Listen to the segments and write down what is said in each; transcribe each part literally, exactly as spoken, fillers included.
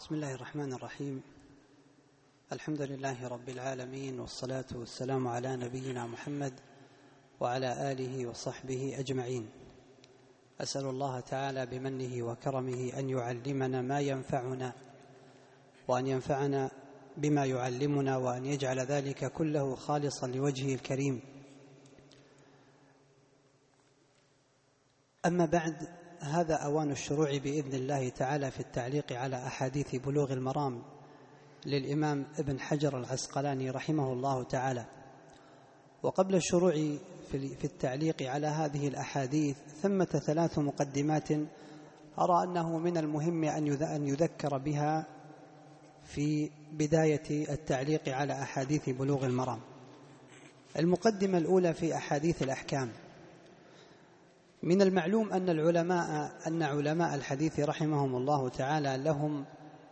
بسم الله الرحمن الرحيم. الحمد لله رب العالمين، والصلاة والسلام على نبينا محمد وعلى آله وصحبه أجمعين. أسأل الله تعالى بمنه وكرمه أن يعلمنا ما ينفعنا، وأن ينفعنا بما يعلمنا، وأن يجعل ذلك كله خالصا لوجهه الكريم. أما بعد، هذا أوان الشروع بإذن الله تعالى في التعليق على أحاديث بلوغ المرام للإمام ابن حجر العسقلاني رحمه الله تعالى. وقبل الشروع في التعليق على هذه الأحاديث ثمة ثلاث مقدمات أرى أنه من المهم أن يذكر بها في بداية التعليق على أحاديث بلوغ المرام. المقدمة الأولى في أحاديث الأحكام. من المعلوم أن العلماء أن علماء الحديث رحمهم الله تعالى لهم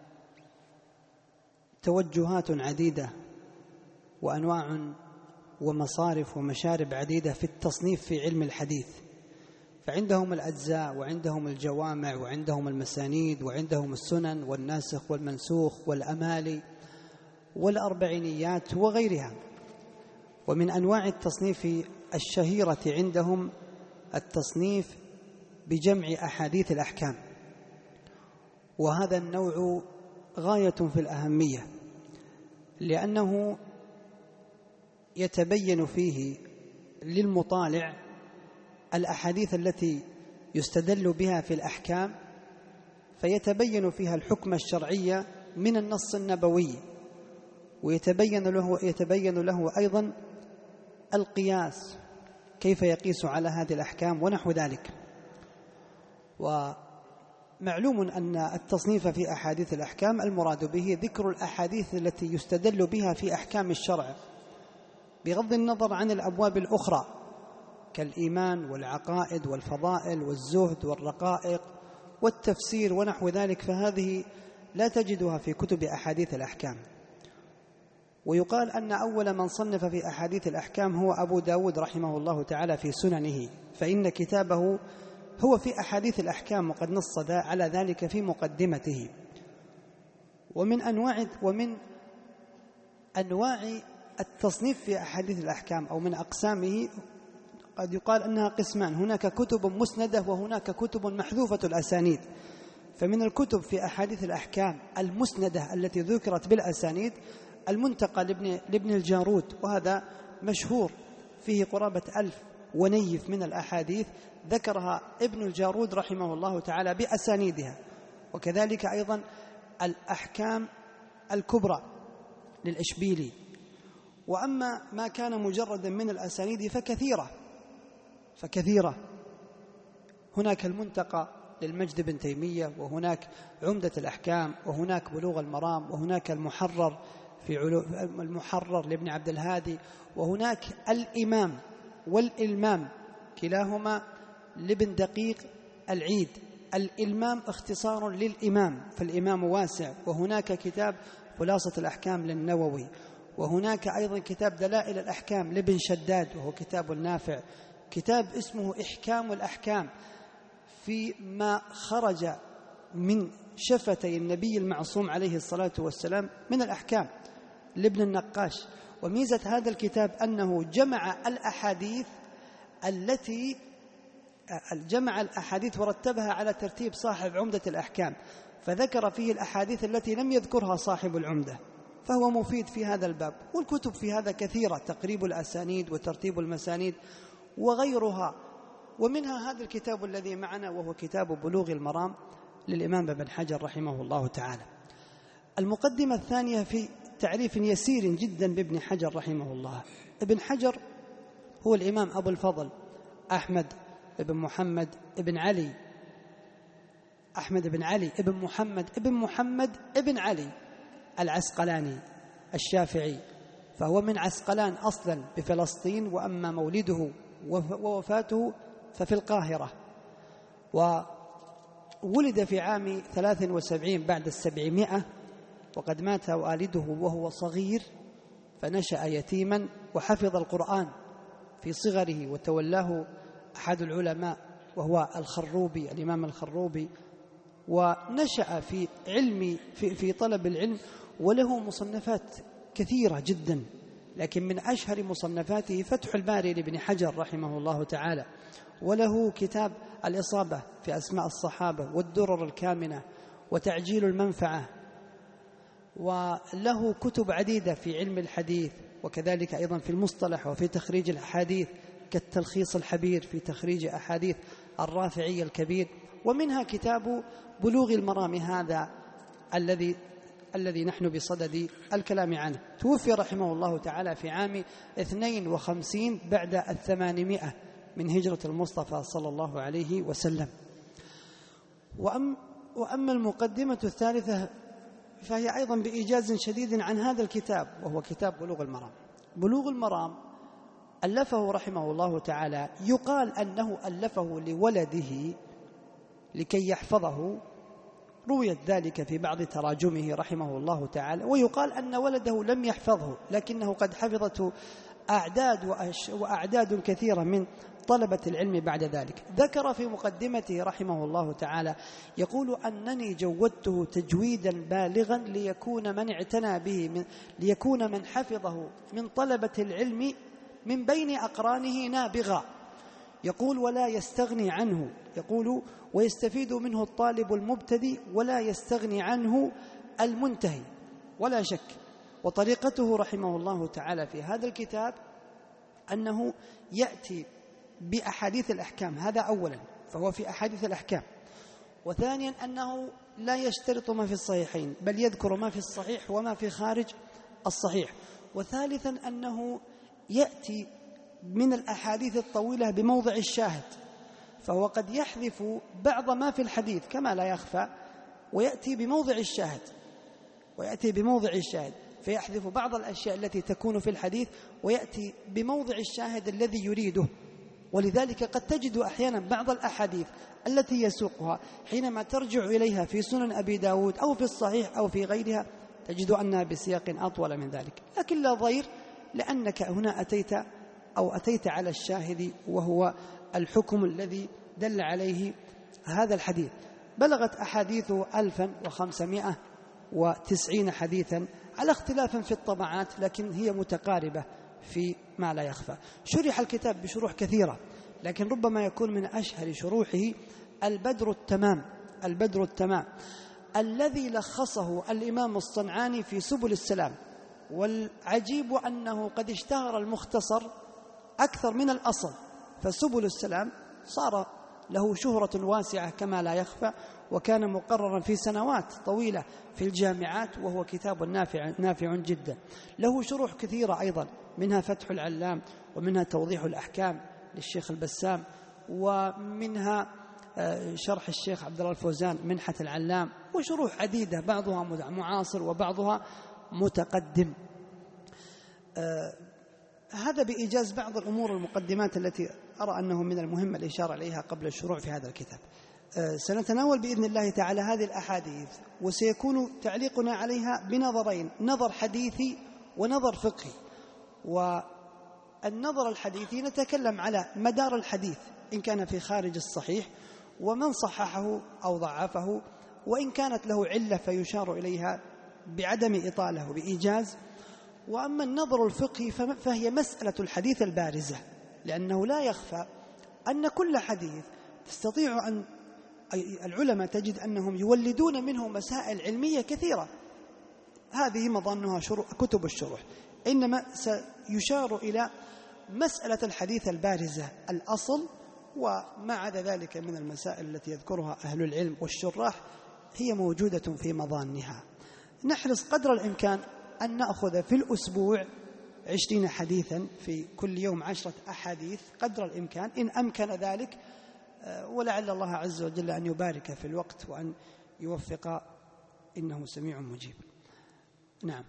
توجهات عديدة وأنواع ومصارف ومشارب عديدة في التصنيف في علم الحديث، فعندهم الأجزاء، وعندهم الجوامع، وعندهم المسانيد، وعندهم السنن والناسخ والمنسوخ والأمالي والأربعينيات وغيرها. ومن أنواع التصنيف الشهيرة عندهم التصنيف بجمع أحاديث الأحكام، وهذا النوع غاية في الأهمية، لأنه يتبين فيه للمطالع الأحاديث التي يستدل بها في الأحكام، فيتبين فيها الحكم الشرعي من النص النبوي، ويتبين له يتبين له أيضا القياس، كيف يقيس على هذه الأحكام ونحو ذلك. ومعلوم أن التصنيف في أحاديث الأحكام المراد به ذكر الأحاديث التي يستدل بها في أحكام الشرع بغض النظر عن الأبواب الأخرى كالإيمان والعقائد والفضائل والزهد والرقائق والتفسير ونحو ذلك، فهذه لا تجدها في كتب أحاديث الأحكام. ويقال أن أول من صنف في أحاديث الأحكام هو أبو داود رحمه الله تعالى في سننه، فإن كتابه هو في أحاديث الأحكام، وقد نص على ذلك في مقدمته. ومن أنواع ومن أنواع التصنيف في أحاديث الأحكام أو من أقسامه قد يقال أنها قسمان: هناك كتب مسندة وهناك كتب محذوفة الأسانيد. فمن الكتب في أحاديث الأحكام المسندة التي ذكرت بالأسانيد المنتقى لابن, لابن الجارود، وهذا مشهور، فيه قرابة ألف ونيف من الأحاديث ذكرها ابن الجارود رحمه الله تعالى بأسانيدها. وكذلك أيضا الأحكام الكبرى للإشبيلي. وأما ما كان مجردا من الأسانيد فكثيرة فكثيرة هناك المنتقى للمجد بن تيمية، وهناك عمدة الأحكام، وهناك بلوغ المرام، وهناك المحرر في المحرر لابن عبد الهادي، وهناك الإمام والإلمام كلاهما لابن دقيق العيد. الإلمام اختصار للإمام، فالإمام واسع. وهناك كتاب خلاصة الأحكام للنووي، وهناك أيضا كتاب دلائل الأحكام لابن شداد وهو كتاب نافع. كتاب اسمه إحكام الأحكام فيما خرج من شفتي النبي المعصوم عليه الصلاة والسلام من الأحكام لابن النقاش. وميزة هذا الكتاب أنه جمع الأحاديث التي جمع الأحاديث ورتبها على ترتيب صاحب عمدة الأحكام، فذكر فيه الأحاديث التي لم يذكرها صاحب العمدة، فهو مفيد في هذا الباب. والكتب في هذا كثيرة: تقريب الأسانيد وترتيب المسانيد وغيرها. ومنها هذا الكتاب الذي معنا وهو كتاب بلوغ المرام للإمام ابن حجر رحمه الله تعالى. المقدمة الثانية في تعريف يسير جدا بابن حجر رحمه الله. ابن حجر هو الإمام أبو الفضل أحمد بن محمد بن علي أحمد بن علي بن محمد بن محمد بن علي العسقلاني الشافعي، فهو من عسقلان أصلا بفلسطين، وأما مولده ووفاته ففي القاهرة. وولد في عام ثلاث وسبعين بعد السبعمائة، وقد مات والده وهو صغير، فنشأ يتيما وحفظ القرآن في صغره، وتولاه أحد العلماء وهو الخروبي، الإمام الخروبي ونشأ في علم في, في طلب العلم، وله مصنفات كثيرة جدا، لكن من أشهر مصنفاته فتح الباري لابن حجر رحمه الله تعالى، وله كتاب الإصابة في أسماء الصحابة، والدرر الكامنة، وتعجيل المنفعة، وله كتب عديدة في علم الحديث، وكذلك أيضا في المصطلح وفي تخريج الأحاديث، كالتلخيص الحبير في تخريج أحاديث الرافعي الكبير، ومنها كتاب بلوغ المرام هذا الذي الذي نحن بصدد الكلام عنه. توفي رحمه الله تعالى في عام اثنين وخمسين بعد الثمانمائة من هجرة المصطفى صلى الله عليه وسلم. وأم وأما المقدمة الثالثة فهي أيضا بإيجاز شديد عن هذا الكتاب، وهو كتاب بلوغ المرام. بلوغ المرام ألفه رحمه الله تعالى، يقال أنه ألفه لولده لكي يحفظه، رويت ذلك في بعض تراجمه رحمه الله تعالى، ويقال أن ولده لم يحفظه لكنه قد حفظته أعداد وأعداد كثيرة من طلبة العلم بعد ذلك. ذكر في مقدمته رحمه الله تعالى يقول: أنني جودته تجويدا بالغا ليكون من اعتنى به من ليكون من حفظه من طلبة العلم من بين أقرانه نابغا. يقول: ولا يستغني عنه، يقول: ويستفيد منه الطالب المبتدئ ولا يستغني عنه المنتهي ولا شك. وطريقته رحمه الله تعالى في هذا الكتاب أنه يأتي بأحاديث الأحكام، هذا أولا، فهو في أحاديث الأحكام. وثانيا أنه لا يشترط ما في الصحيحين، بل يذكر ما في الصحيح وما في خارج الصحيح. وثالثا أنه يأتي من الأحاديث الطويلة بموضع الشاهد، فهو قد يحذف بعض ما في الحديث كما لا يخفى، ويأتي بموضع الشاهد ويأتي بموضع الشاهد فيحذف بعض الأشياء التي تكون في الحديث ويأتي بموضع الشاهد الذي يريده. ولذلك قد تجد أحيانا بعض الأحاديث التي يسوقها حينما ترجع إليها في سنن أبي داود أو في الصحيح أو في غيرها تجد أنها بسياق أطول من ذلك، لكن لا ضير، لأنك هنا أتيت أو أتيت على الشاهد وهو الحكم الذي دل عليه هذا الحديث. بلغت أحاديثه ألفا وخمسمائة وتسعين حديثا على اختلاف في الطبعات، لكن هي متقاربة في ما لا يخفى. شرح الكتاب بشروح كثيرة، لكن ربما يكون من أشهر شروحه البدر التمام البدر التمام الذي لخصه الإمام الصنعاني في سبل السلام. والعجيب أنه قد اشتهر المختصر أكثر من الأصل، فسبل السلام صار له شهرة واسعة كما لا يخفى، وكان مقررا في سنوات طويلة في الجامعات، وهو كتاب نافع, نافع جدا. له شروح كثيرة أيضا، منها فتح العلام، ومنها توضيح الأحكام للشيخ البسام، ومنها شرح الشيخ عبد الله الفوزان منحة العلام، وشروح عديدة بعضها معاصر وبعضها متقدم. هذا بإيجاز بعض الأمور المقدمات التي أرى أنه من المهم الإشارة إليها قبل الشروع في هذا الكتاب. سنتناول بإذن الله تعالى هذه الأحاديث، وسيكون تعليقنا عليها بنظرين: نظر حديثي ونظر فقهي. والنظر الحديثي نتكلم على مدار الحديث إن كان في خارج الصحيح، ومن صححه أو ضعفه، وإن كانت له علة فيشار إليها بعدم إطالة بإيجاز. وأما النظر الفقهي فهي مسألة الحديث البارزة، لأنه لا يخفى أن كل حديث تستطيع أن العلماء تجد أنهم يولدون منه مسائل علمية كثيرة، هذه مظنها كتب الشروح، إنما سيشار إلى مسألة الحديث البارزة الأصل، وما عدا ذلك من المسائل التي يذكرها أهل العلم والشراح هي موجودة في مظانها. نحرص قدر الإمكان أن نأخذ في الأسبوع عشرين حديثا، في كل يوم عشرة أحاديث قدر الإمكان إن أمكن ذلك، ولعل الله عز وجل أن يبارك في الوقت وأن يوفق، إنه سميع مجيب. نعم.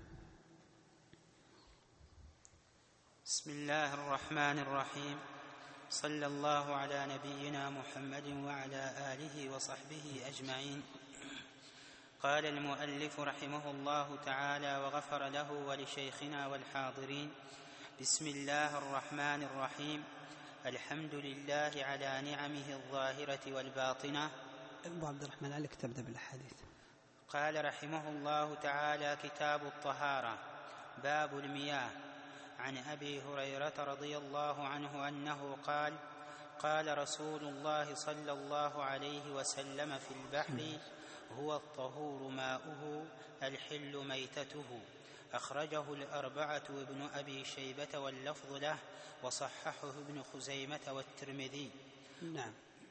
بسم الله الرحمن الرحيم. صلى الله على نبينا محمد وعلى آله وصحبه أجمعين. قال المؤلف رحمه الله تعالى وغفر له ولشيخنا والحاضرين: بسم الله الرحمن الرحيم. الحمد لله على نعمه الظاهرة والباطنة، أبو عبد الرحمن عليك تبدأ بالأحاديث. قال رحمه الله تعالى: كتاب الطهارة. باب المياه. عن أبي هريرة رضي الله عنه أنه قال: قال رسول الله صلى الله عليه وسلم: في البحر هو الطهور ماؤه الحل ميتته. أخرجه الأربعة وابن أبي شيبة واللفظ له، وصححه ابن خزيمة والترمذي. نعم.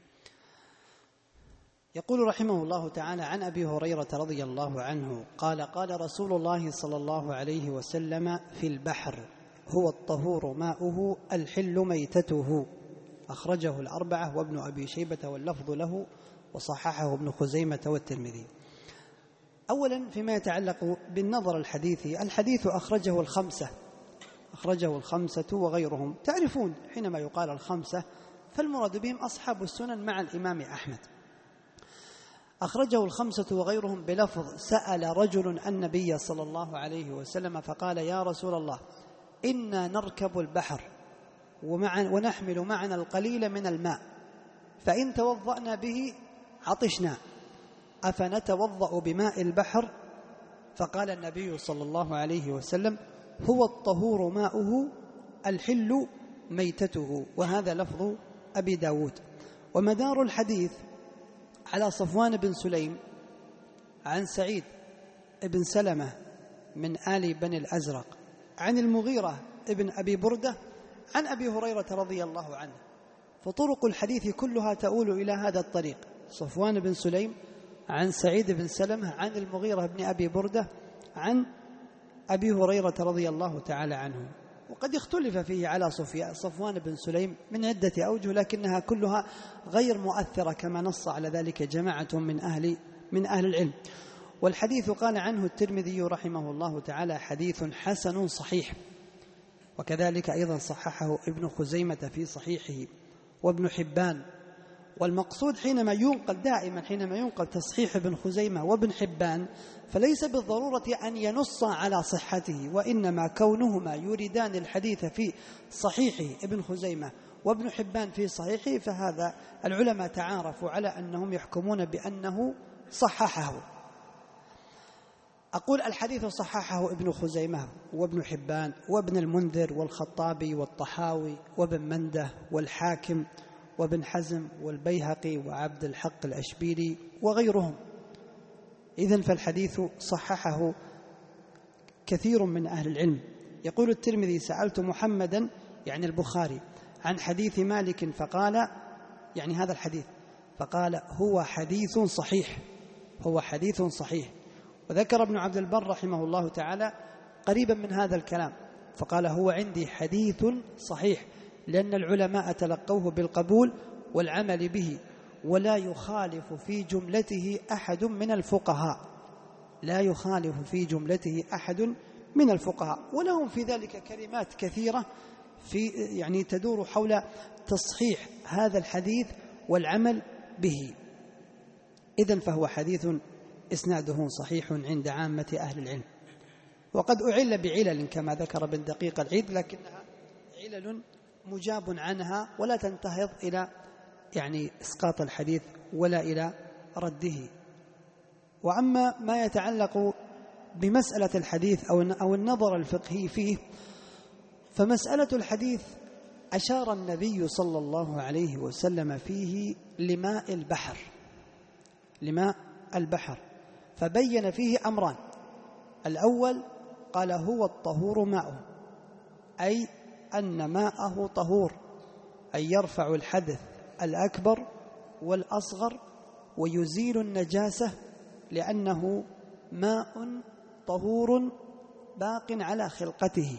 يقول رحمه الله تعالى: عن أبي هريرة رضي الله عنه قال: قال رسول الله صلى الله عليه وسلم: في البحر هو الطهور ماؤه الحل ميتته. أخرجه الأربعة وابن أبي شيبة واللفظ له، وصححه ابن خزيمة والترمذي. أولا فيما يتعلق بالنظر الحديثي، الحديث أخرجه الخمسة أخرجه الخمسة وغيرهم. تعرفون حينما يقال الخمسة فالمراد بهم أصحاب السنن مع الإمام أحمد. أخرجه الخمسة وغيرهم بلفظ: سأل رجل النبي صلى الله عليه وسلم فقال: يا رسول الله، إنا نركب البحر ونحمل معنا القليل من الماء، فإن توضأنا به عطشنا، أفنتوضأ بماء البحر؟ فقال النبي صلى الله عليه وسلم: هو الطهور ماؤه الحل ميتته. وهذا لفظ أبي داود. ومدار الحديث على صفوان بن سليم عن سعيد بن سلمة من آل بني الأزرق عن المغيرة ابن أبي بردة عن أبي هريرة رضي الله عنه. فطرق الحديث كلها تؤول إلى هذا الطريق: صفوان بن سليم عن سعيد بن سلمة عن المغيرة بن أبي بردة عن أبي هريرة رضي الله تعالى عنه. وقد اختلف فيه على صفوان بن سليم من عدة أوجه، لكنها كلها غير مؤثرة كما نص على ذلك جماعة من أهل من أهل العلم. والحديث قال عنه الترمذي رحمه الله تعالى: حديث حسن صحيح. وكذلك أيضا صححه ابن خزيمة في صحيحه وابن حبان. والمقصود حينما ينقل دائما حينما ينقل تصحيح ابن خزيمة وابن حبان فليس بالضرورة أن ينص على صحته، وإنما كونهما يريدان الحديث في صحيح ابن خزيمة وابن حبان في صحيحه، فهذا العلماء تعارفوا على أنهم يحكمون بأنه صححه. أقول الحديث صححه ابن خزيمة وابن حبان وابن المنذر والخطابي والطحاوي وابن منده والحاكم وابن حزم والبيهقي وعبد الحق الأشبيلي وغيرهم. إذن فالحديث صححه كثير من أهل العلم. يقول الترمذي: سألت محمدا يعني البخاري عن حديث مالك فقال، يعني هذا الحديث، فقال: هو حديث صحيح هو حديث صحيح. وذكر ابن عبد البر رحمه الله تعالى قريبا من هذا الكلام فقال: هو عندي حديث صحيح، لأن العلماء تلقوه بالقبول والعمل به، ولا يخالف في جملته أحد من الفقهاء لا يخالف في جملته أحد من الفقهاء ولهم في ذلك كلمات كثيرة في يعني تدور حول تصحيح هذا الحديث والعمل به. إذن فهو حديث إسناده صحيح عند عامة أهل العلم. وقد أعل بعلل كما ذكر ابن دقيق العيد، لكنها علل مجاب عنها ولا تنتهض إلى يعني إسقاط الحديث ولا إلى رده. وأما ما يتعلق بمسألة الحديث أو النظر الفقهي فيه، فمسألة الحديث أشار النبي صلى الله عليه وسلم فيه لماء البحر لماء البحر فبين فيه أمران: الأول قال: هو الطهور ماؤه، أي أن ماءه طهور، أي يرفع الحدث الأكبر والأصغر ويزيل النجاسة، لأنه ماء طهور باق على خلقته.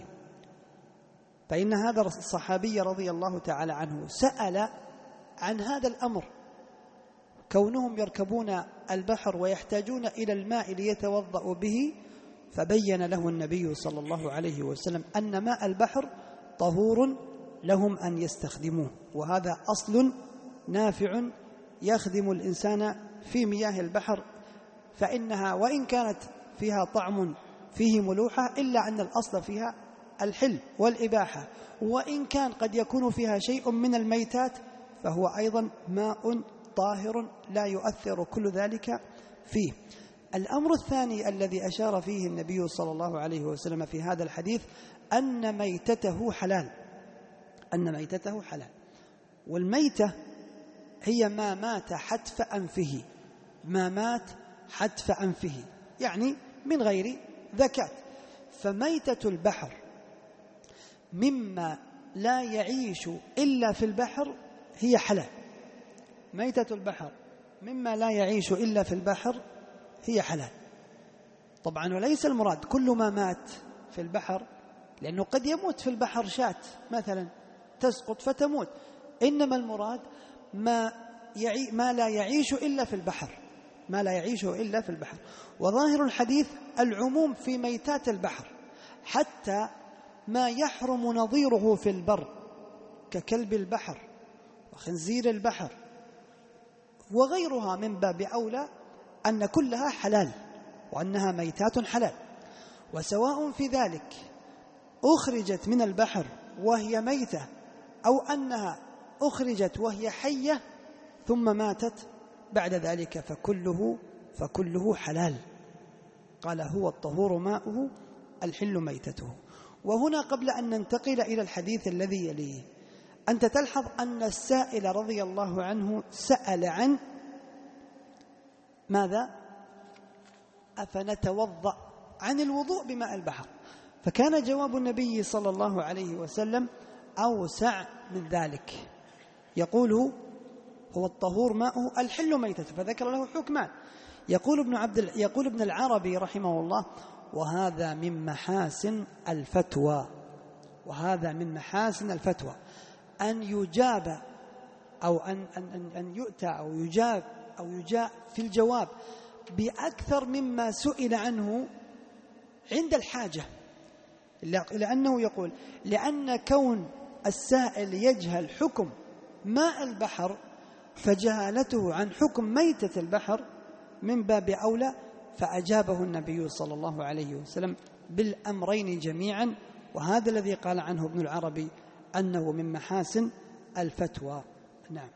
فإن هذا الصحابي رضي الله تعالى عنه سأل عن هذا الأمر، كونهم يركبون البحر ويحتاجون إلى الماء ليتوضأوا به، فبين له النبي صلى الله عليه وسلم أن ماء البحر طهور لهم أن يستخدموه. وهذا أصل نافع يخدم الإنسان في مياه البحر، فإنها وإن كانت فيها طعم فيه ملوحة إلا أن الأصل فيها الحل والإباحة، وإن كان قد يكون فيها شيء من الميتات فهو أيضا ماء طاهر لا يؤثر كل ذلك فيه. الأمر الثاني الذي أشار فيه النبي صلى الله عليه وسلم في هذا الحديث أن ميتته حلال، أن ميتته حلال. والميتة هي ما مات حتف أنفه، ما مات حتف أنفه يعني من غير ذكاة. فميتة البحر مما لا يعيش إلا في البحر هي حلال، ميتة البحر مما لا يعيش إلا في البحر هي حلال. طبعا وليس المراد كل ما مات في البحر، لأنه قد يموت في البحر شاة مثلا تسقط فتموت، إنما المراد ما, يعي ما لا يعيش إلا في البحر، ما لا يعيش إلا في البحر. وظاهر الحديث العموم في ميتات البحر، حتى ما يحرم نظيره في البر ككلب البحر وخنزير البحر وغيرها من باب أولى أن كلها حلال وأنها ميتات حلال. وسواء في ذلك أخرجت من البحر وهي ميتة أو أنها أخرجت وهي حية ثم ماتت بعد ذلك فكله فكله حلال. قال هو الطهور ماؤه الحل ميتته. وهنا قبل أن ننتقل إلى الحديث الذي يليه أنت تلحظ أن السائل رضي الله عنه سأل عن ماذا؟ أفنتوضأ؟ عن الوضوء بماء البحر. فكان جواب النبي صلى الله عليه وسلم أوسع من ذلك، يقول هو الطهور ماؤه الحل ميتته، فذكر له حكمان. يقول ابن عبد يقول ابن العربي رحمه الله وهذا من محاسن الفتوى، وهذا من محاسن الفتوى أن يجاب أو أن أن أن يؤتى أو يجاب أو يجاء في الجواب بأكثر مما سئل عنه عند الحاجة، لأنه يقول لأن كون السائل يجهل حكم ماء البحر فجهالته عن حكم ميتة البحر من باب أولى، فأجابه النبي صلى الله عليه وسلم بالأمرين جميعا. وهذا الذي قال عنه ابن العربي أنه من محاسن الفتوى. نعم.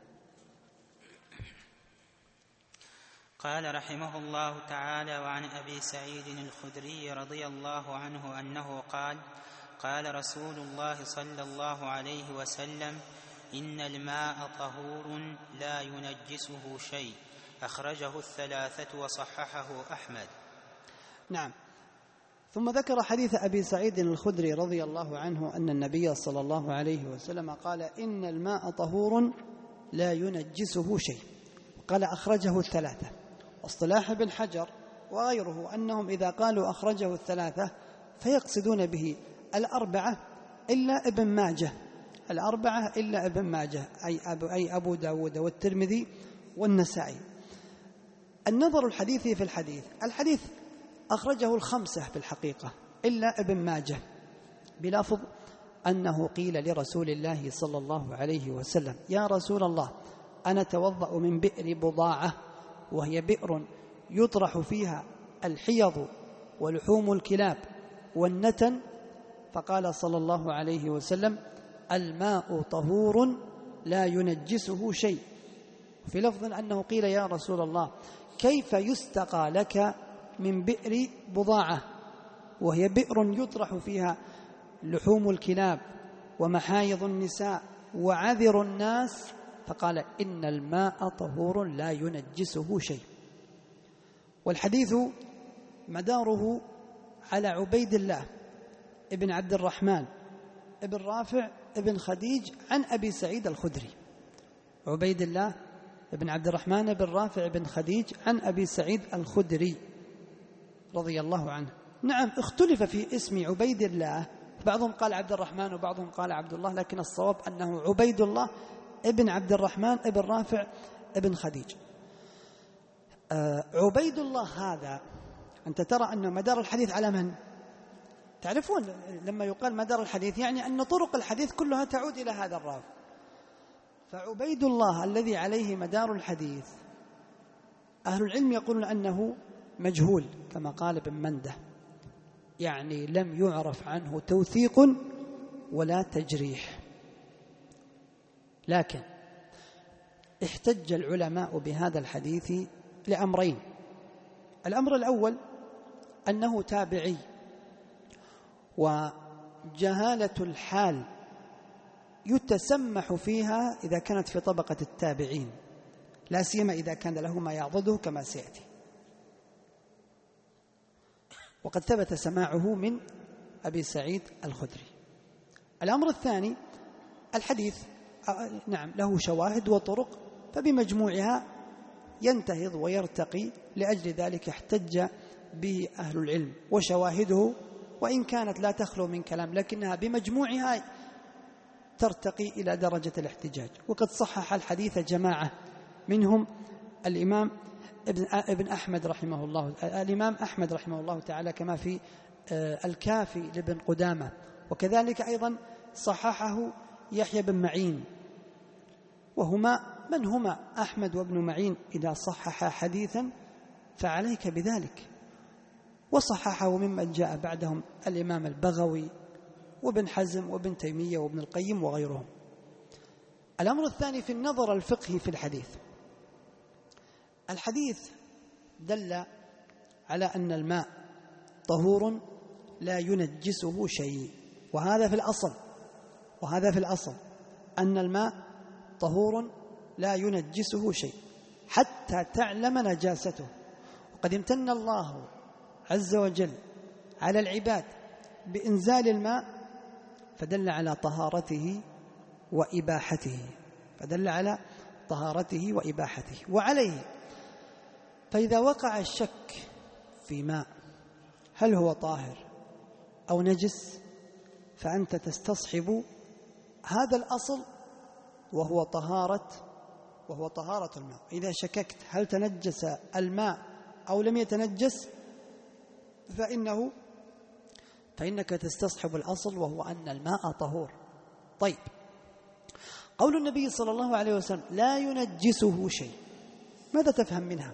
قال رحمه الله تعالى: وعن أبي سعيد الخدري رضي الله عنه أنه قال: قال رسول الله صلى الله عليه وسلم: إن الماء طهور لا ينجسه شيء، أخرجه الثلاثة وصححه أحمد. نعم. ثم ذكر حديث أبي سعيد الخدري رضي الله عنه أن النبي صلى الله عليه وسلم قال: إن الماء طهور لا ينجسه شيء، قال أخرجه الثلاثة. واصطلاح ابن حجر وغيره أنهم إذا قالوا أخرجه الثلاثة فيقصدون به الأربعة إلا ابن ماجه، الأربعة إلا ابن ماجه أي أبو, أي أبو داود والترمذي والنسائي. النظر الحديثي في الحديث، الحديث أخرجه الخمسة في الحقيقة إلا ابن ماجه بلفظ أنه قيل لرسول الله صلى الله عليه وسلم: يا رسول الله، أنا توضأ من بئر بضاعة، وهي بئر يطرح فيها الحيض ولحوم الكلاب والنتن. فقال صلى الله عليه وسلم: الماء طهور لا ينجسه شيء. في لفظ أنه قيل: يا رسول الله، كيف يستقى لك من بئر بضاعة، وهي بئر يطرح فيها لحوم الكلاب ومحايض النساء وعذر الناس؟ فقال: إن الماء طهور لا ينجسه شيء. والحديث مداره على عبيد الله ابن عبد الرحمن ابن رافع ابن خديج عن أبي سعيد الخدري. عبيد الله ابن عبد الرحمن ابن رافع ابن خديج عن أبي سعيد الخدري رضي الله عنه. نعم، اختلف في اسم عبيد الله، بعضهم قال عبد الرحمن وبعضهم قال عبد الله، لكن الصواب أنه عبيد الله ابن عبد الرحمن ابن رافع ابن خديج. آه عبيد الله هذا أنت ترى أن مدار الحديث على من؟ تعرفون لما يقال مدار الحديث يعني أن طرق الحديث كلها تعود إلى هذا الراوي. فعبيد الله الذي عليه مدار الحديث أهل العلم يقولون أنه مجهول كما قال ابن منده، يعني لم يعرف عنه توثيق ولا تجريح. لكن احتج العلماء بهذا الحديث لأمرين. الأمر الأول أنه تابعي، وجهالة الحال يتسمح فيها إذا كانت في طبقة التابعين، لا سيما إذا كان له ما يعضده كما سيأتي، وقد ثبت سماعه من أبي سعيد الخدري. الأمر الثاني الحديث نعم له شواهد وطرق، فبمجموعها ينتهض ويرتقي، لأجل ذلك احتج به أهل العلم. وشواهده وإن كانت لا تخلو من كلام، لكنها بمجموعها ترتقي إلى درجة الاحتجاج. وقد صحح الحديث جماعة، منهم الإمام ابن أحمد رحمه الله الإمام أحمد رحمه الله تعالى، كما في الكافي لابن قدامة، وكذلك أيضا صححه يحيى بن معين، وهما من هما أحمد وابن معين إذا صحح حديثا فعليك بذلك. وصححه ممن جاء بعدهم الإمام البغوي وابن حزم وابن تيمية وابن القيم وغيرهم. الأمر الثاني في النظر الفقهي في الحديث. الحديث دل على أن الماء طهور لا ينجسه شيء، وهذا في الأصل وهذا في الأصل أن الماء طهور لا ينجسه شيء حتى تعلم نجاسته. وقد امتن الله عز وجل على العباد بإنزال الماء، فدل على طهارته وإباحته فدل على طهارته وإباحته وعليه. فإذا وقع الشك في ماء هل هو طاهر أو نجس، فأنت تستصحب هذا الأصل وهو طهارة وهو طهارة الماء. إذا شككت هل تنجس الماء أو لم يتنجس، فإنه فإنك تستصحب الأصل وهو أن الماء طهور. طيب، قول النبي صلى الله عليه وسلم لا ينجسه شيء، ماذا تفهم منها؟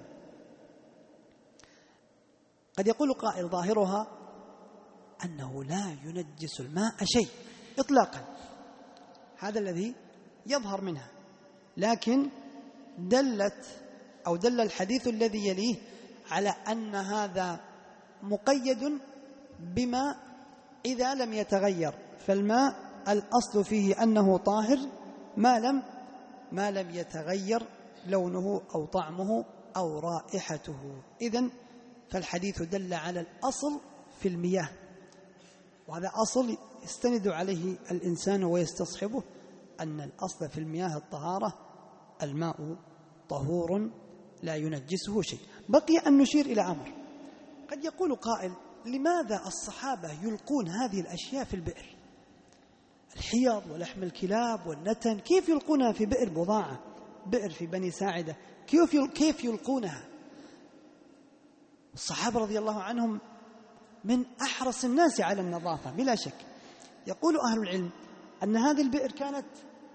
قد يقول قائل ظاهرها أنه لا ينجس الماء شيء إطلاقا، هذا الذي يظهر منها، لكن دلت أو دل الحديث الذي يليه على أن هذا مقيد بما إذا لم يتغير، فالماء الأصل فيه أنه طاهر ما لم ما لم يتغير لونه أو طعمه أو رائحته. إذن فالحديث دل على الأصل في المياه، وهذا أصل يستند عليه الإنسان ويستصحبه، أن الأصل في المياه الطهارة، الماء طهور لا ينجسه شيء. بقي أن نشير إلى أمر. قد يقول قائل لماذا الصحابة يلقون هذه الأشياء في البئر؟ الحيض ولحم الكلاب والنتن كيف يلقونها في بئر بضاعة، بئر في بني ساعدة، كيف كيف يلقونها؟ الصحابة رضي الله عنهم من أحرص الناس على النظافة بلا شك. يقول أهل العلم أن هذه البئر كانت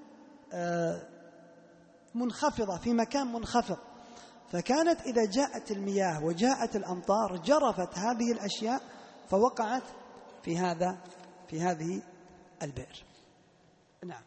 منخفضة في مكان منخفض، فكانت إذا جاءت المياه وجاءت الأمطار جرفت هذه الأشياء فوقعت في هذا في هذه البئر. نعم.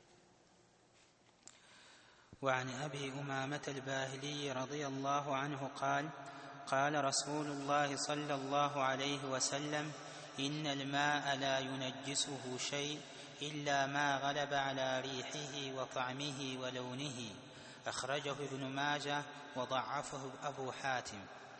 وعن أبي أمامة الباهلي رضي الله عنه قال قال رسول الله صلى الله عليه وسلم إن الماء لا ينجسه شيء إلا ما غلب على ريحه وطعمه ولونه، أخرجه ابن ماجه وضعفه أبو حاتم.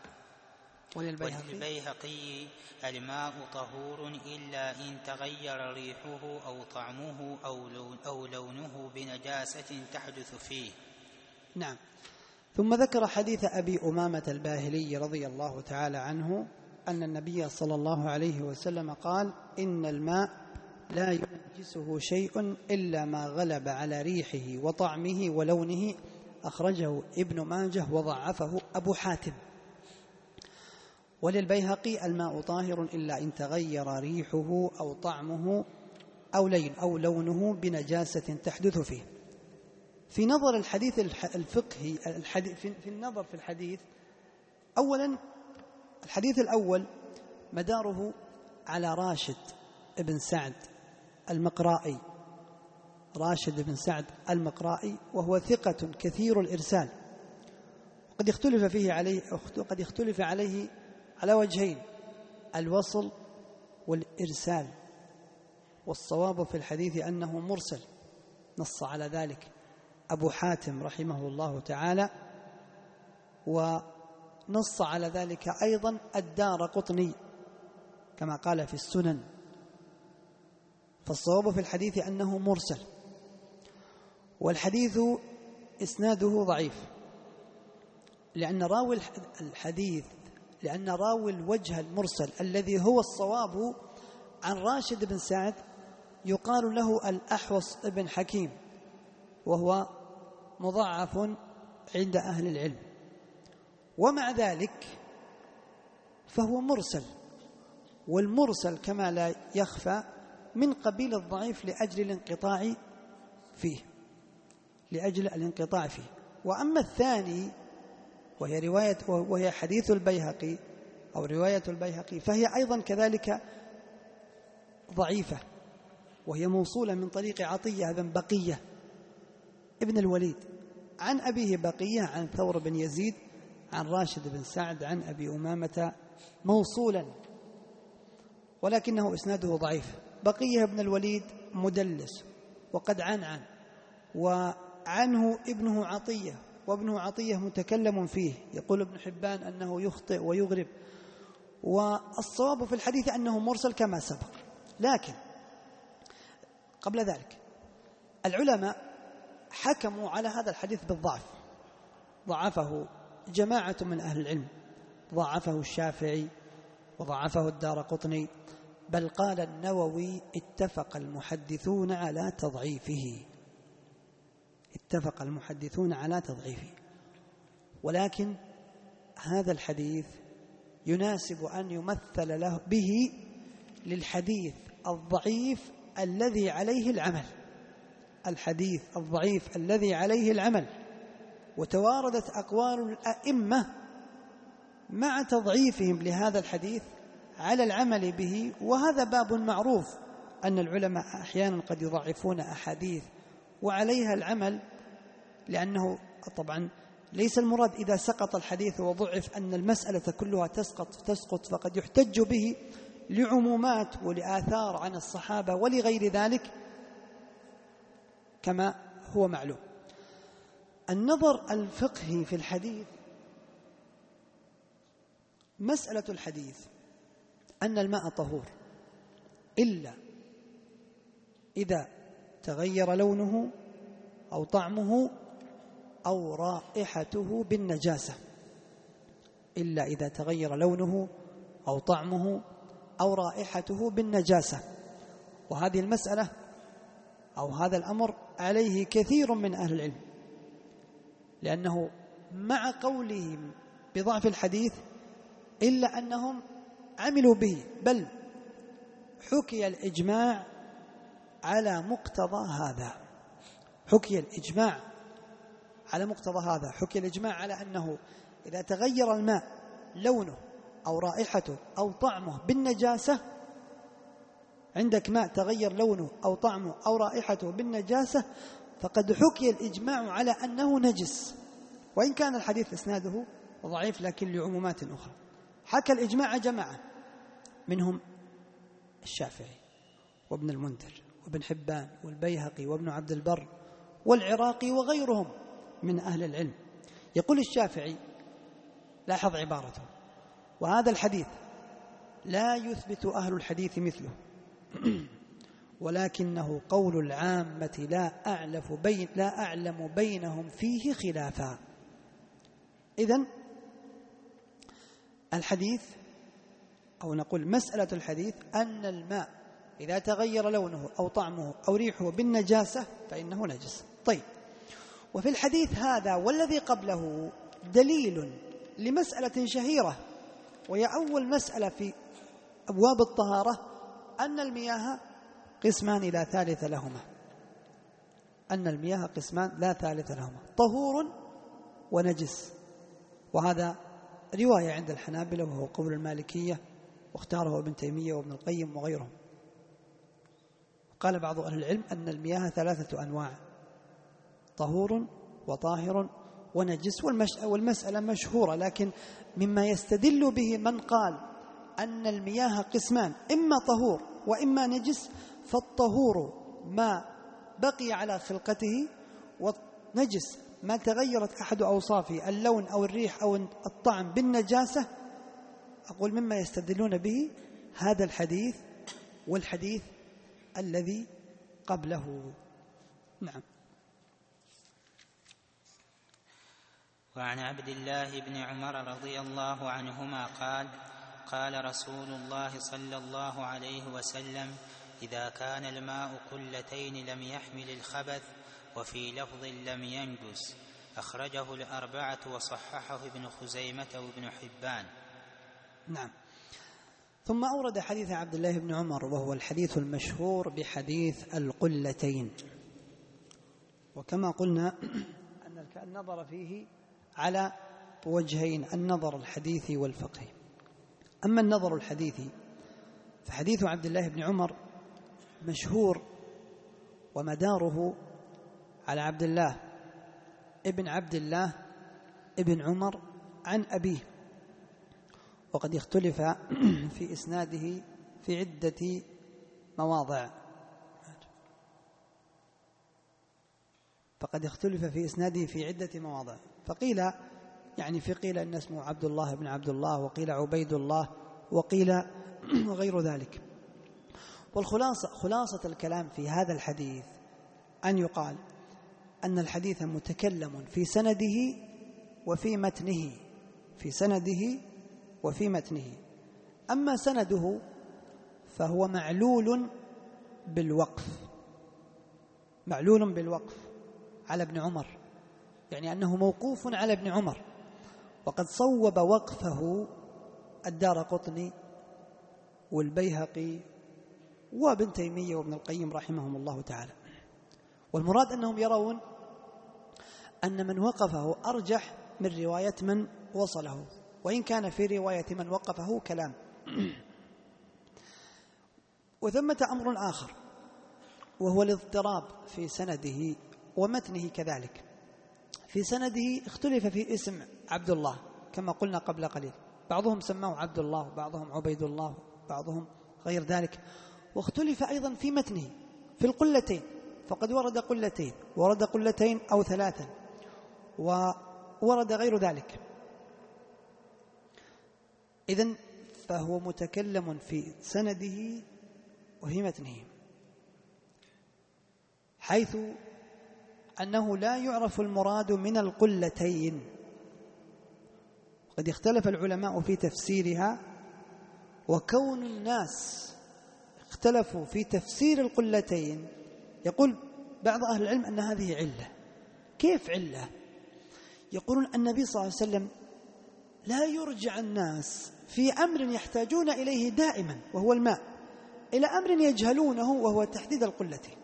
وللبيهقي الماء طهور إلا إن تغير ريحه أو طعمه أو لونه بنجاسة تحدث فيه. نعم. ثم ذكر حديث أبي أمامة الباهلي رضي الله تعالى عنه أن النبي صلى الله عليه وسلم قال إن الماء لا ينجسه شيء إلا ما غلب على ريحه وطعمه ولونه، أخرجه ابن ماجه وضعفه أبو حاتم. وللبيهقي الماء طاهر إلا إن تغير ريحه أو طعمه أو لين أو لونه بنجاسة تحدث فيه. في نظر الحديث الفقهي الحديث في النظر في الحديث، أولا الحديث الأول مداره على راشد ابن سعد المقرائي راشد بن سعد المقرائي، وهو ثقة كثير الإرسال، وقد اختلف فيه عليه قد اختلف عليه على وجهين: الوصل والإرسال، والصواب في الحديث أنه مرسل، نص على ذلك أبو حاتم رحمه الله تعالى، ونص على ذلك أيضا الدارقطني كما قال في السنن. فالصواب في الحديث أنه مرسل، والحديث إسناده ضعيف، لأن راوي الحديث لأن راوي الوجه المرسل الذي هو الصواب عن راشد بن سعد يقال له الأحوص بن حكيم، وهو مضاعف عند أهل العلم، ومع ذلك فهو مرسل، والمرسل كما لا يخفى من قبيل الضعيف لأجل الانقطاع فيه لأجل الانقطاع فيه. وأما الثاني وهي رواية وهي حديث البيهقي أو رواية البيهقي، فهي أيضا كذلك ضعيفة، وهي موصولة من طريق عطية بن بقية ابن الوليد عن أبيه بقية عن ثور بن يزيد عن راشد بن سعد عن أبي أمامة موصولا، ولكنه إسناده ضعيف. بقية بن الوليد مدلس وقد عنعن، وعنه ابنه عطية، وابنه عطية متكلم فيه، يقول ابن حبان أنه يخطئ ويغرب، والصواب في الحديث أنه مرسل كما سبق. لكن قبل ذلك العلماء حكموا على هذا الحديث بالضعف، ضعفه جماعة من أهل العلم، ضعفه الشافعي وضعفه الدارقطني، بل قال النووي اتفق المحدثون على تضعيفه اتفق المحدثون على تضعيفه. ولكن هذا الحديث يناسب أن يمثل له به للحديث الضعيف الذي عليه العمل الحديث الضعيف الذي عليه العمل وتواردت أقوال الأئمة مع تضعيفهم لهذا الحديث على العمل به. وهذا باب معروف أن العلماء أحيانا قد يضعفون أحاديث وعليها العمل، لأنه طبعا ليس المراد إذا سقط الحديث وضعف أن المسألة كلها تسقط تسقط فقد يحتج به لعمومات ولآثار عن الصحابة ولغير ذلك كما هو معلوم. النظر الفقهي في الحديث، مسألة الحديث أن الماء طهور إلا إذا تغير لونه أو طعمه أو رائحته بالنجاسة إلا إذا تغير لونه أو طعمه أو رائحته بالنجاسة. وهذه المسألة أو هذا الأمر عليه كثير من أهل العلم، لأنه مع قولهم بضعف الحديث إلا أنهم عملوا به، بل حكي الإجماع على مقتضى هذا حكي الإجماع على مقتضى هذا حكي الإجماع على أنه إذا تغير الماء لونه أو رائحته أو طعمه بالنجاسة، عندك ماء تغير لونه أو طعمه أو رائحته بالنجاسة، فقد حكي الإجماع على أنه نجس، وإن كان الحديث إسناده ضعيف لكن لعمومات أخرى. حكى الإجماع جماعة منهم الشافعي وابن المنذر وابن حبان والبيهقي وابن عبد البر والعراقي وغيرهم من أهل العلم. يقول الشافعي، لاحظ عبارته: وهذا الحديث لا يثبت أهل الحديث مثله ولكنه قول العامة لا أعلف بين لا أعلم بينهم فيه خلافا. إذن الحديث أو نقول مسألة الحديث أن الماء إذا تغير لونه أو طعمه أو ريحه بالنجاسة فإنه نجس. طيب، وفي الحديث هذا والذي قبله دليل لمسألة شهيرة، وهي أول مسألة في أبواب الطهارة، أن المياه قسمان لا ثالث لهما أن المياه قسمان لا ثالث لهما طهور ونجس. وهذا رواية عند الحنابلة وهو قول المالكية، واختاره ابن تيمية وابن القيم وغيرهم. قال بعض أهل العلم أن المياه ثلاثة أنواع: طهور وطاهر ونجس. والمسألة مشهورة، لكن مما يستدل به من قال أن المياه قسمان: إما طهور وإما نجس، فالطهور ما بقي على خلقته، والنجس ما تغيرت أحد أوصافه، اللون أو الريح أو الطعم، بالنجاسة. أقول مما يستدلون به هذا الحديث والحديث الذي قبله. نعم. وعن عبد الله بن عمر رضي الله عنهما قال: قال رسول الله صلى الله عليه وسلم: إذا كان الماء قلتين لم يحمل الخبث، وفي لفظ لم ينجس. أخرجه الأربعة وصححه ابن خزيمة وابن حبان. نعم. ثم أورد حديث عبد الله بن عمر، وهو الحديث المشهور بحديث القلتين. وكما قلنا أن النظر فيه على وجهين: النظر الحديثي والفقهي. أما النظر الحديثي فحديث عبد الله بن عمر مشهور، ومداره على عبد الله ابن عبد الله ابن عمر عن أبيه، وقد اختلف في إسناده في عدة مواضع فقد اختلف في إسناده في عدة مواضع فقيل يعني في قيل أن اسمه عبد الله بن عبد الله، وقيل عبيد الله، وقيل غير ذلك. والخلاصة خلاصة الكلام في هذا الحديث أن يقال أن الحديث متكلم في سنده وفي متنه في سنده وفي متنه. أما سنده فهو معلول بالوقف معلول بالوقف على ابن عمر، يعني أنه موقوف على ابن عمر، وقد صوب وقفه الدارقطني والبيهقي وابن تيمية وابن القيم رحمهم الله تعالى. والمراد أنهم يرون أن من وقفه أرجح من رواية من وصله، وإن كان في رواية من وقفه كلام. وثمة أمر آخر، وهو الاضطراب في سنده ومتنه كذلك. في سنده اختلف في اسم عبد الله كما قلنا قبل قليل، بعضهم سماه عبد الله، بعضهم عبيد الله، بعضهم غير ذلك. واختلف أيضا في متنه في القلتين، فقد ورد قلتين ورد قلتين أو ثلاثا، وورد غير ذلك. إذن فهو متكلم في سنده وفي متنه، حيث أنه لا يعرف المراد من القلتين. قد اختلف العلماء في تفسيرها، وكون الناس اختلفوا في تفسير القلتين يقول بعض أهل العلم أن هذه علة. كيف علة؟ يقولون النبي صلى الله عليه وسلم لا يرجع الناس في أمر يحتاجون إليه دائما وهو الماء إلى أمر يجهلونه وهو تحديد القلتين.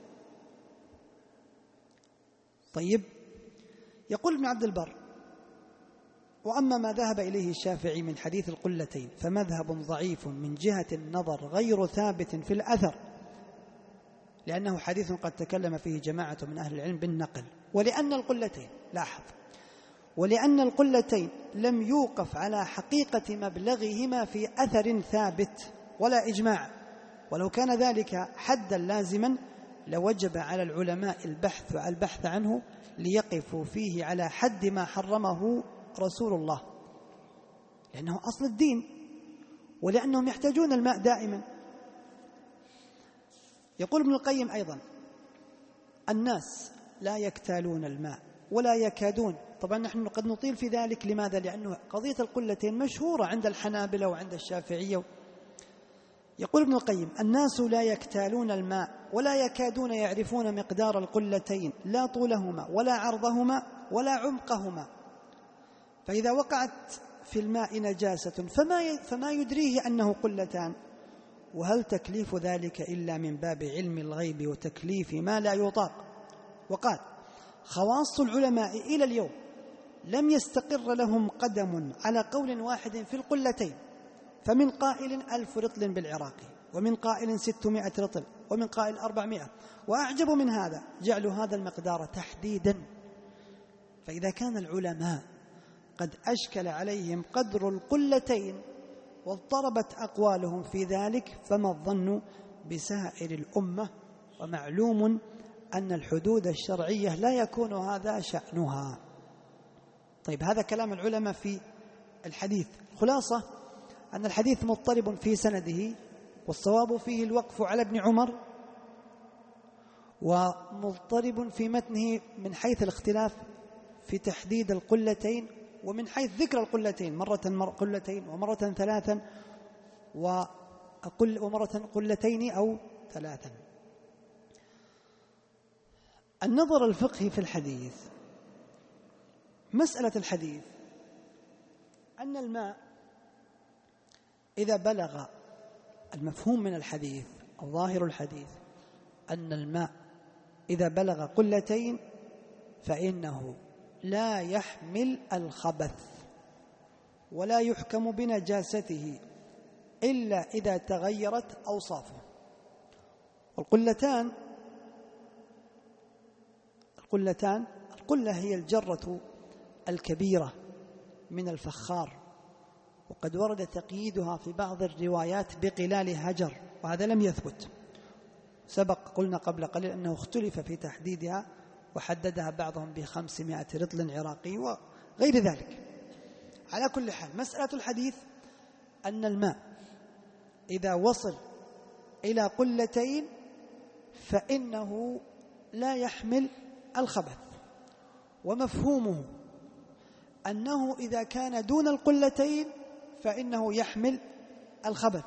طيب، يقول ابن عبد البر: وأما ما ذهب إليه الشافعي من حديث القلتين فمذهب ضعيف من جهة النظر غير ثابت في الأثر، لأنه حديث قد تكلم فيه جماعة من أهل العلم بالنقل، ولأن القلتين لاحظ ولأن القلتين لم يوقف على حقيقة مبلغهما في أثر ثابت ولا إجماع، ولو كان ذلك حدا لازما لوجب على العلماء البحث البحث عنه ليقفوا فيه على حد ما حرمه رسول الله، لأنه أصل الدين، ولأنهم يحتاجون الماء دائما. يقول ابن القيم أيضا: الناس لا يكتالون الماء ولا يكادون. طبعا نحن قد نطيل في ذلك، لماذا؟ لأنه قضية القلتين مشهورة عند الحنابلة وعند الشافعية. يقول ابن القيم: الناس لا يكتالون الماء ولا يكادون يعرفون مقدار القلتين، لا طولهما ولا عرضهما ولا عمقهما، فإذا وقعت في الماء نجاسة فما فما يدريه أنه قلتان، وهل تكليف ذلك إلا من باب علم الغيب وتكليف ما لا يطاق. وقال: خواص العلماء إلى اليوم لم يستقر لهم قدم على قول واحد في القلتين، فمن قائل ألف رطل بالعراق، ومن قائل ستمائة رطل، ومن قائل أربعمائة. وأعجب من هذا جعل هذا المقدار تحديدا. فإذا كان العلماء قد أشكل عليهم قدر القلتين واضطربت أقوالهم في ذلك، فما الظن بسائر الأمة؟ ومعلوم أن الحدود الشرعية لا يكون هذا شأنها. طيب، هذا كلام العلماء في الحديث. خلاصة أن الحديث مضطرب في سنده، والصواب فيه الوقف على ابن عمر، ومضطرب في متنه من حيث الاختلاف في تحديد القلتين، ومن حيث ذكر القلتين، مرة مر قلتين ومرة ثلاثا وقل ومرة قلتين أو ثلاثا. النظر الفقهي في الحديث، مسألة الحديث أن الماء إذا بلغ، المفهوم من الحديث أو ظاهر الحديث أن الماء إذا بلغ قلتين فإنه لا يحمل الخبث ولا يحكم بنجاسته إلا إذا تغيرت أوصافه. والقلتان القلتان القلة هي الجرة الكبيرة من الفخار، وقد ورد تقييدها في بعض الروايات بقلال هجر، وهذا لم يثبت. سبق قلنا قبل قليل أنه اختلف في تحديدها، وحددها بعضهم بخمسمائة رطل عراقي وغير ذلك. على كل حال، مسألة الحديث أن الماء إذا وصل إلى قلتين فإنه لا يحمل الخبث، ومفهومه أنه إذا كان دون القلتين فإنه يحمل الخبث.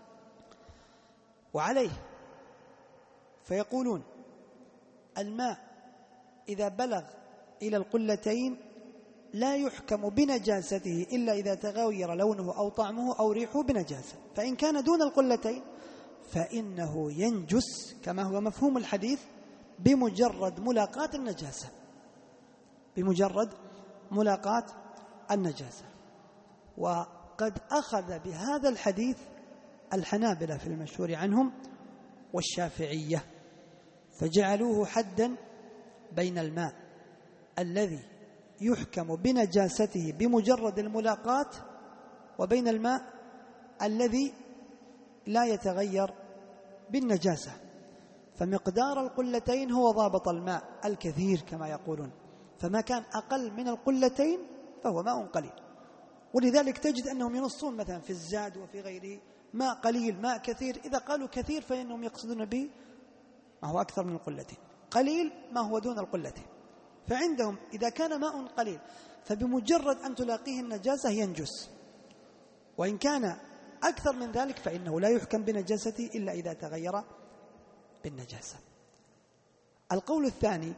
وعليه فيقولون الماء إذا بلغ إلى القلتين لا يحكم بنجاسته إلا إذا تغير لونه أو طعمه أو ريحه بنجاسة، فإن كان دون القلتين فإنه ينجس كما هو مفهوم الحديث بمجرد ملاقاة النجاسة، بمجرد ملاقاة النجاسة. وقد أخذ بهذا الحديث الحنابلة في المشهور عنهم والشافعية، فجعلوه حدا بين الماء الذي يحكم بنجاسته بمجرد الملاقاة وبين الماء الذي لا يتغير بالنجاسة. فمقدار القلتين هو ضابط الماء الكثير كما يقولون، فما كان أقل من القلتين فهو ماء قليل. ولذلك تجد أنهم ينصون مثلا في الزاد وفي غيره ماء قليل ماء كثير. إذا قالوا كثير فإنهم يقصدون به ما هو أكثر من القلتين، قليل ما هو دون القلتين. فعندهم إذا كان ماء قليل فبمجرد أن تلاقيه النجاسة ينجس، وإن كان أكثر من ذلك فإنه لا يحكم بنجاسته إلا إذا تغير بالنجاسة. القول الثاني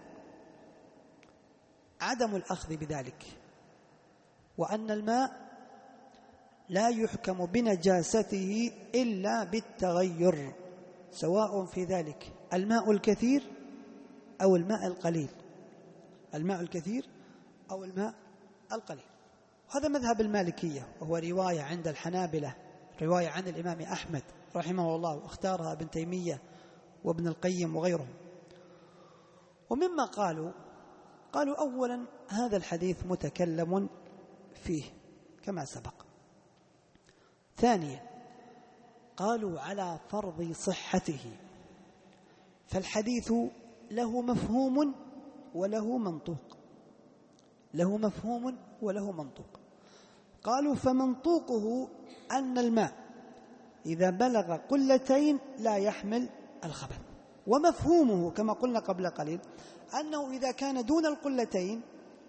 عدم الأخذ بذلك، وأن الماء لا يحكم بنجاسته إلا بالتغير، سواء في ذلك الماء الكثير أو الماء القليل، الماء الكثير أو الماء القليل. هذا مذهب المالكية، وهو رواية عند الحنابلة، رواية عن الإمام أحمد رحمه الله، واختارها ابن تيمية وابن القيم وغيرهم. ومما قالوا قالوا أولا هذا الحديث متكلم فيه كما سبق. ثانيا قالوا على فرض صحته، فالحديث له مفهوم وله منطوق، له مفهوم وله منطوق. قالوا فمنطوقه أن الماء إذا بلغ قلتين لا يحمل الخبث، ومفهومه كما قلنا قبل قليل أنه إذا كان دون القلتين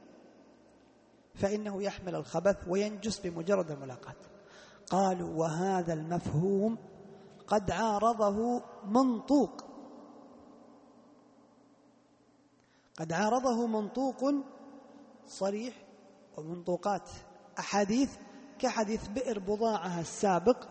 فإنه يحمل الخبث وينجس بمجرد الملاقاة. قالوا وهذا المفهوم قد عارضه منطوق، قد عارضه منطوق صريح ومنطوقات أحاديث كحديث بئر بضاعة السابق،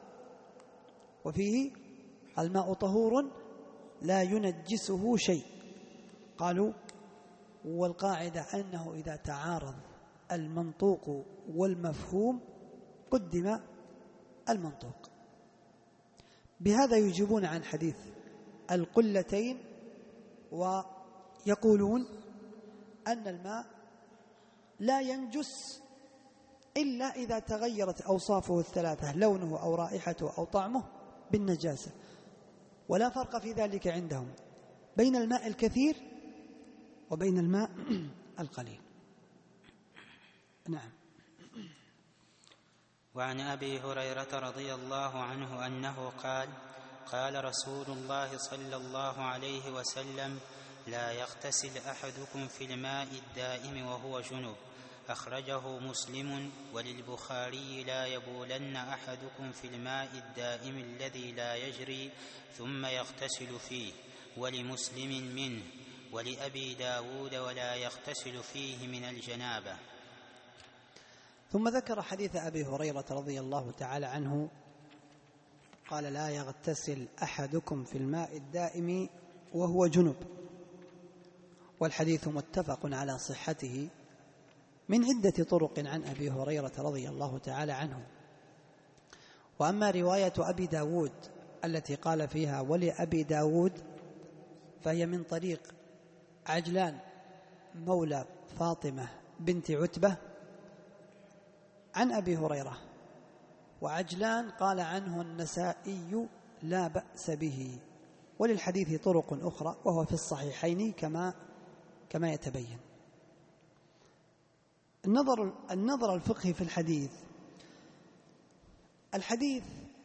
وفيه الماء طهور لا ينجسه شيء. قالوا والقاعدة أنه إذا تعارض المنطوق والمفهوم قدم المنطوق. بهذا يجيبون عن حديث القلتين ويقولون أن الماء لا ينجس إلا إذا تغيرت أوصافه الثلاثة، لونه أو رائحته أو طعمه، بالنجاسة. ولا فرق في ذلك عندهم بين الماء الكثير وبين الماء القليل. نعم. وعن أبي هريرة رضي الله عنه أنه قال: قال رسول الله صلى الله عليه وسلم: لا يغتسل أحدكم في الماء الدائم وهو جنب. أخرجه مسلم. وللبخاري: لا يبولن أحدكم في الماء الدائم الذي لا يجري ثم يغتسل فيه. ولمسلم منه. ولأبي داود: ولا يغتسل فيه من الجنابة. ثم ذكر حديث أبي هريرة رضي الله تعالى عنه قال: لا يغتسل أحدكم في الماء الدائم وهو جنب. والحديث متفق على صحته من عدة طرق عن أبي هريرة رضي الله تعالى عنه. وأما رواية أبي داود التي قال فيها ولأبي داود فهي من طريق عجلان مولى فاطمة بنت عتبة عن أبي هريرة. وعجلان قال عنه النسائي لا بأس به. وللحديث طرق أخرى وهو في الصحيحين كما كما يتبين. النظر النظر الفقهي في الحديث، الحديث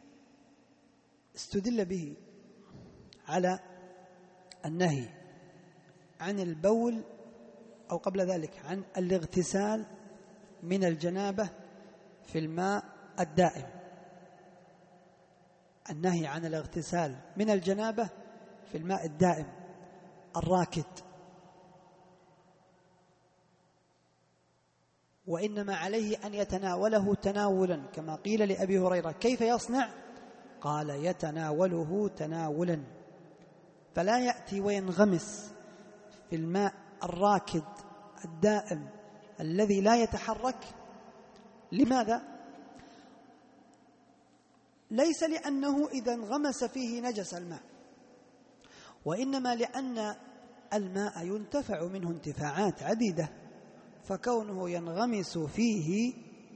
استدل به على النهي عن البول، أو قبل ذلك عن الاغتسال من الجنابة في الماء الدائم. النهي عن الاغتسال من الجنابة في الماء الدائم الراكد. وإنما عليه أن يتناوله تناولا، كما قيل لأبي هريرة: كيف يصنع؟ قال: يتناوله تناولا، فلا يأتي وينغمس في الماء الراكد الدائم الذي لا يتحرك. لماذا؟ ليس لأنه إذا انغمس فيه نجس الماء، وإنما لأن الماء ينتفع منه انتفاعات عديدة، فكونه ينغمس فيه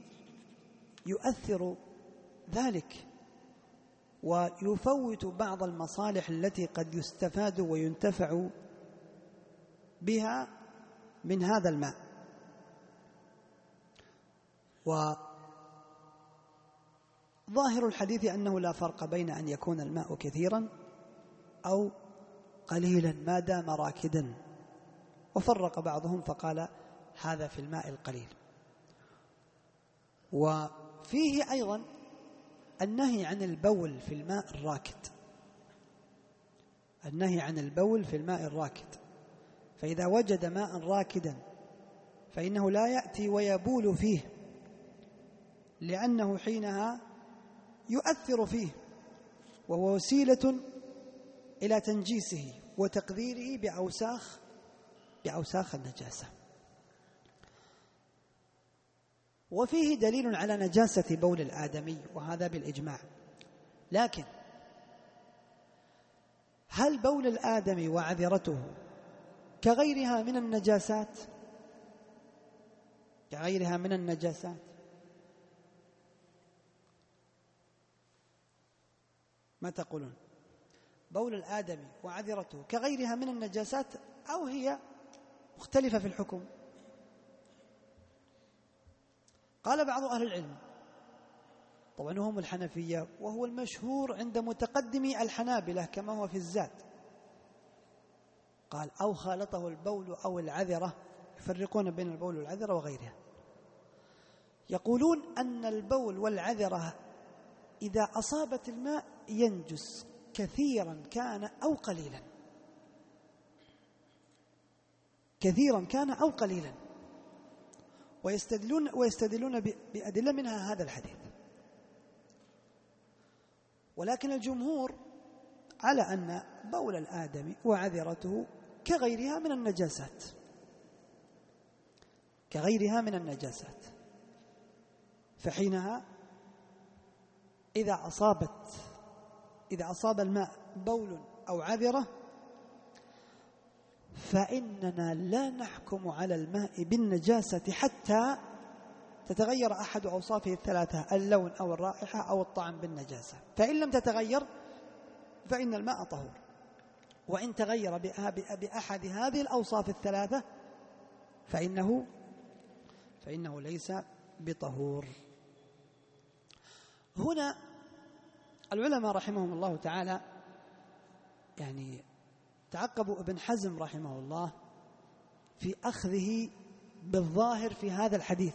يؤثر ذلك ويفوت بعض المصالح التي قد يستفاد وينتفع بها من هذا الماء. وظاهر الحديث أنه لا فرق بين أن يكون الماء كثيرا أو قليلا ما دام راكدا. وفرق بعضهم فقال: هذا في الماء القليل. وفيه أيضا النهي عن البول في الماء الراكد، النهي عن البول في الماء الراكد. فإذا وجد ماء راكدا فإنه لا يأتي ويبول فيه، لأنه حينها يؤثر فيه، وهو وسيلة إلى تنجيسه وتقذيره بأوساخ بأوساخ النجاسة. وفيه دليل على نجاسة بول الآدمي، وهذا بالإجماع. لكن هل بول الآدمي وعذرته كغيرها من النجاسات؟ كغيرها من النجاسات؟ ما تقولون؟ بول الآدمي وعذرته كغيرها من النجاسات، أو هي مختلفة في الحكم؟ قال بعض أهل العلم، طبعا هم الحنفية، وهو المشهور عند متقدمي الحنابلة كما هو في الزاد، قال: أو خالطه البول أو العذرة. يفرقون بين البول والعذرة وغيرها. يقولون أن البول والعذرة إذا أصابت الماء ينجس كثيرا كان أو قليلا، كثيرا كان أو قليلا، ويستدلون, ويستدلون بأدلة منها هذا الحديث. ولكن الجمهور على أن بول الآدمي وعذرته كغيرها من النجاسات، كغيرها من النجاسات. فحينها إذا أصابت إذا أصاب الماء بول أو عذرة فإننا لا نحكم على الماء بالنجاسة حتى تتغير أحد أوصافه الثلاثة، اللون أو الرائحة أو الطعم بالنجاسة. فإن لم تتغير فإن الماء طهور، وإن تغير بأحد هذه الأوصاف الثلاثة فإنه فإنه ليس بطهور. هنا العلماء رحمهم الله تعالى يعني تعقبوا ابن حزم رحمه الله في أخذه بالظاهر في هذا الحديث،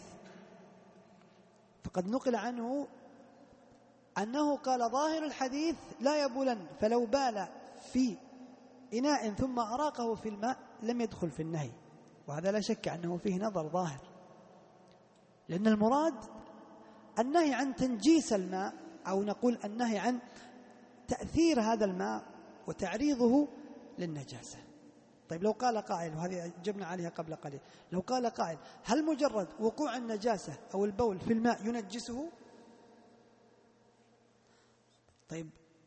فقد نقل عنه أنه قال ظاهر الحديث لا يبولن، فلو بال في إناء ثم أراقه في الماء لم يدخل في النهي، وهذا لا شك أنه فيه نظر ظاهر، لأن المراد النهي عن تنجيس الماء، أو نقول النهي عن تأثير هذا الماء وتعريضه للنجاسة. طيب لو قال قائل، وهذه جبنا عليها قبل قليل، لو قال قائل هل مجرد وقوع النجاسة أو البول في الماء ينجسه؟ طيب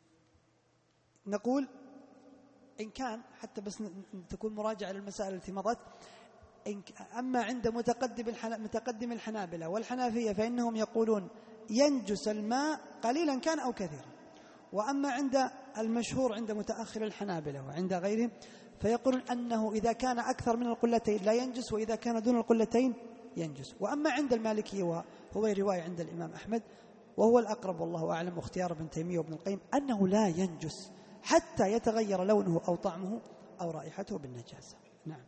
نقول إن كان، حتى بس تكون مراجعة للمسائل التي مضت، أما عند متقدم الحنابلة والحنافية فإنهم يقولون ينجس الماء قليلا كان أو كثيرا، وأما عند المشهور عند متأخر الحنابلة وعند غيرهم فيقولون أنه إذا كان أكثر من القلتين لا ينجس، وإذا كان دون القلتين ينجس. وأما عند المالكية وهو رواية عند الإمام أحمد وهو الأقرب والله أعلم واختيار ابن تيمية وابن القيم أنه لا ينجس حتى يتغير لونه أو طعمه أو رائحته بالنجاسة. نعم.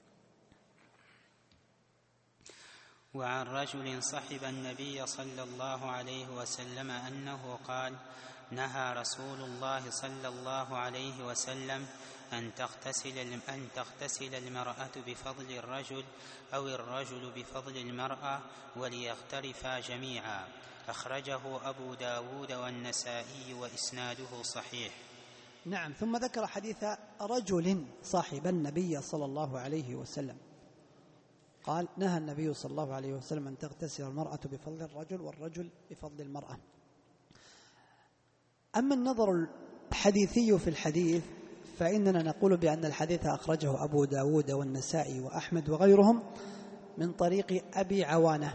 وعن رجل صحب النبي صلى الله عليه وسلم أنه قال: نهى رسول الله صلى الله عليه وسلم أن تغتسل أن تغتسل المرأة بفضل الرجل أو الرجل بفضل المرأة وليغترفا جميعا. أخرجه أبو داود والنسائي وإسناده صحيح. نعم. ثم ذكر حديث رجل صاحب النبي صلى الله عليه وسلم قال: نهى النبي صلى الله عليه وسلم أن تغتسل المرأة بفضل الرجل والرجل بفضل المرأة. أما النظر الحديثي في الحديث فإننا نقول بأن الحديث أخرجه أبو داود والنسائي وأحمد وغيرهم من طريق أبي عوانة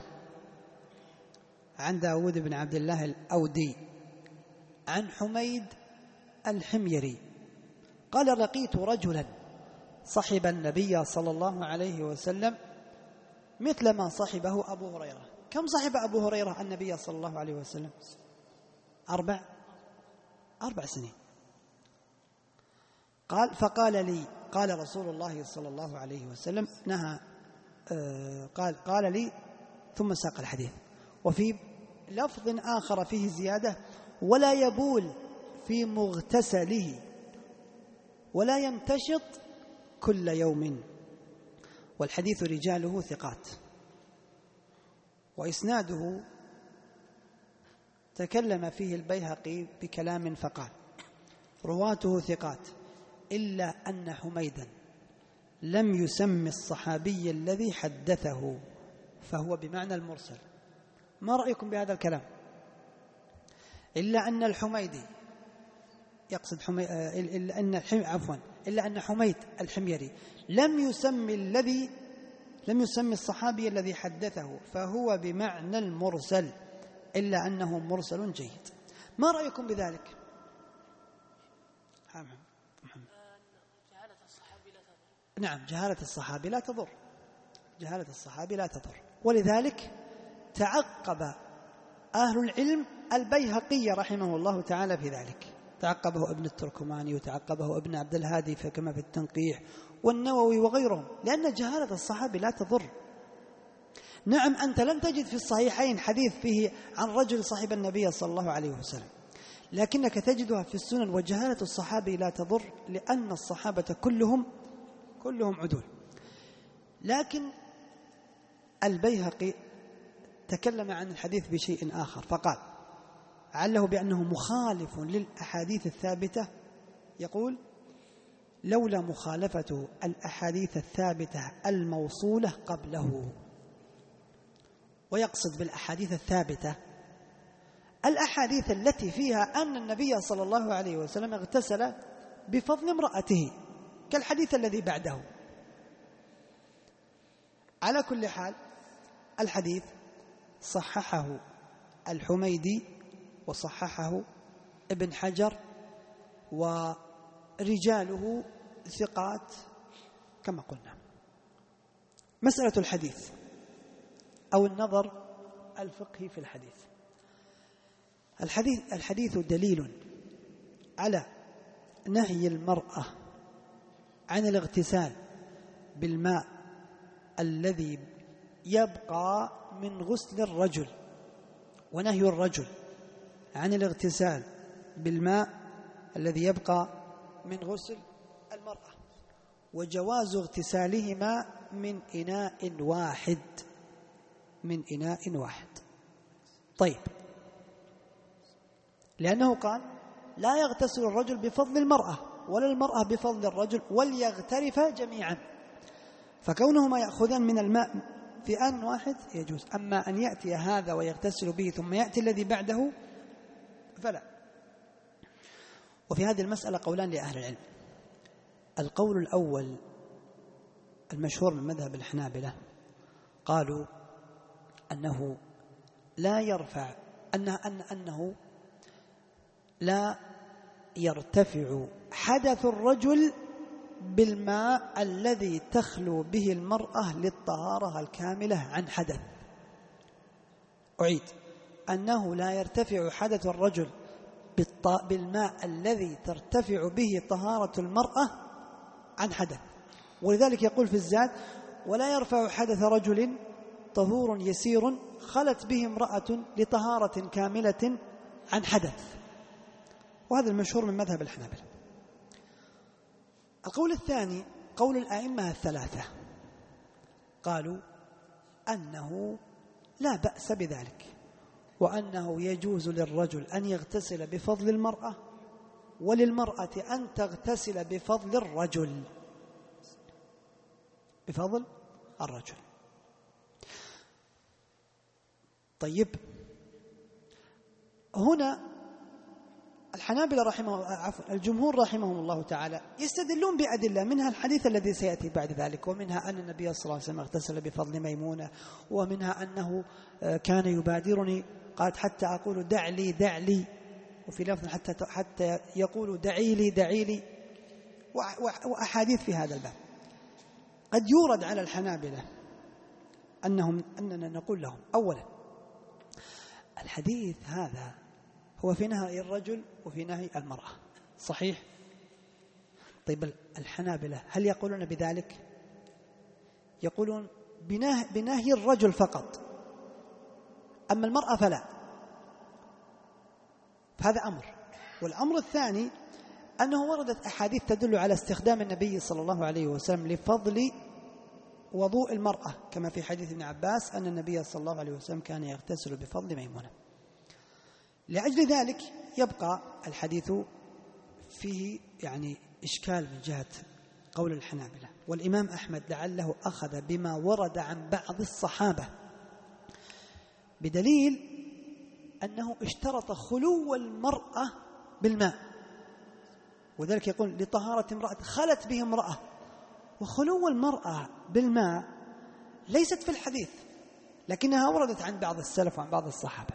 عن داود بن عبد الله الأودي عن حميد الحميري قال: لقيت رجلا صحب النبي صلى الله عليه وسلم مثل ما صحبه أبو هريرة. كم صحب أبو هريرة النبي صلى الله عليه وسلم؟ أربع أربع سنين. قال: فقال لي، قال رسول الله صلى الله عليه وسلم نهى آه قال قال لي ثم ساق الحديث. وفي لفظ آخر فيه زيادة: ولا يبول في مغتسله ولا يمتشط كل يوم. والحديث رجاله ثقات، وإسناده تكلم فيه البيهقي بكلام فقال: رواته ثقات إلا أن حميدا لم يسمي الصحابي الذي حدثه، فهو بمعنى المرسل. ما رأيكم بهذا الكلام؟ إلا أن الحميدي يقصد حمي... إلا أن عفوا إلا أن حميد الحميري لم يسمي الذي لم يسمي الصحابي الذي حدثه، فهو بمعنى المرسل، إلا أنه مرسل جيد. ما رأيكم بذلك؟ جهالة الصحابي لا تضر. نعم، جهالة الصحابي لا تضر، جهالة الصحابي لا تضر. ولذلك تعقب أهل العلم البيهقي رحمه الله تعالى في ذلك، تعقبه ابن التركماني وتعقبه ابن عبد الهادي كما في التنقيح والنووي وغيرهم، لأن جهالة الصحابي لا تضر. نعم، أنت لم تجد في الصحيحين حديث فيه عن رجل صاحب النبي صلى الله عليه وسلم، لكنك تجدها في السنن. وجهالة الصحابي لا تضر لأن الصحابة كلهم كلهم عدول. لكن البيهقي تكلم عن الحديث بشيء آخر فقال علّه بأنه مخالف للأحاديث الثابتة، يقول: لولا مخالفة الأحاديث الثابتة الموصولة قبله. ويقصد بالأحاديث الثابتة الأحاديث التي فيها أن النبي صلى الله عليه وسلم اغتسل بفضل امرأته كالحديث الذي بعده. على كل حال الحديث صححه الحميدي وصححه ابن حجر ورجاله ثقات كما قلنا. مسألة الحديث أو النظر الفقهي في الحديث. الحديث الحديث دليل على نهي المرأة عن الاغتسال بالماء الذي يبقى من غسل الرجل، ونهي الرجل عن الاغتسال بالماء الذي يبقى من غسل المرأة، وجواز اغتسالهما من إناء واحد من إناء واحد. طيب، لأنه قال لا يغتسل الرجل بفضل المرأة ولا المرأة بفضل الرجل وليغترفا جميعا، فكونهما يأخذان من الماء في آن واحد يجوز. أما أن يأتي هذا ويغتسل به ثم يأتي الذي بعده فلا. وفي هذه المسألة قولان لأهل العلم. القول الأول المشهور من مذهب الحنابلة قالوا أنه لا يرفع أنه, أن أنه لا يرتفع حدث الرجل بالماء الذي تخلو به المرأة للطهارة الكاملة عن حدث. أعيد، أنه لا يرتفع حدث الرجل بالماء الذي ترتفع به طهارة المرأة عن حدث. ولذلك يقول في الزاد ولا يرفع حدث رجل طهور يسير خلت به امرأة لطهارة كاملة عن حدث. وهذا المشهور من مذهب الحنابلة. القول الثاني قول الأئمة الثلاثة، قالوا أنه لا بأس بذلك، وأنه يجوز للرجل أن يغتسل بفضل المرأة وللمرأة أن تغتسل بفضل الرجل بفضل الرجل. طيب، هنا الحنابلة رحمه عفوا الجمهور رحمهم الله تعالى يستدلون بأدلة، منها الحديث الذي سيأتي بعد ذلك، ومنها أن النبي صلى الله عليه وسلم اغتسل بفضل ميمونة، ومنها أنه كان يبادرني قالت حتى أقول دع لي دع لي، وفي لفظ حتى حتى يقول دعي لي دعي لي، وأحاديث في هذا الباب. قد يورد على الحنابلة أنهم أننا نقول لهم أولا الحديث هذا هو في نهي الرجل وفي نهي المرأة، صحيح؟ طيب، الحنابلة هل يقولون بذلك؟ يقولون بنهي, بنهي الرجل فقط، أما المرأة فلا. فهذا أمر. والأمر الثاني أنه وردت أحاديث تدل على استخدام النبي صلى الله عليه وسلم لفضل وضوء المرأة، كما في حديث ابن عباس أن النبي صلى الله عليه وسلم كان يغتسل بفضل ميمونة. لأجل ذلك يبقى الحديث فيه يعني إشكال من جهة قول الحنابلة. والإمام أحمد لعله أخذ بما ورد عن بعض الصحابة بدليل أنه اشترط خلو المرأة بالماء، وذلك يقول لطهارة امرأة خلت به امرأة، وخلو المرأة بالماء ليست في الحديث، لكنها وردت عن بعض السلف وعن بعض الصحابة.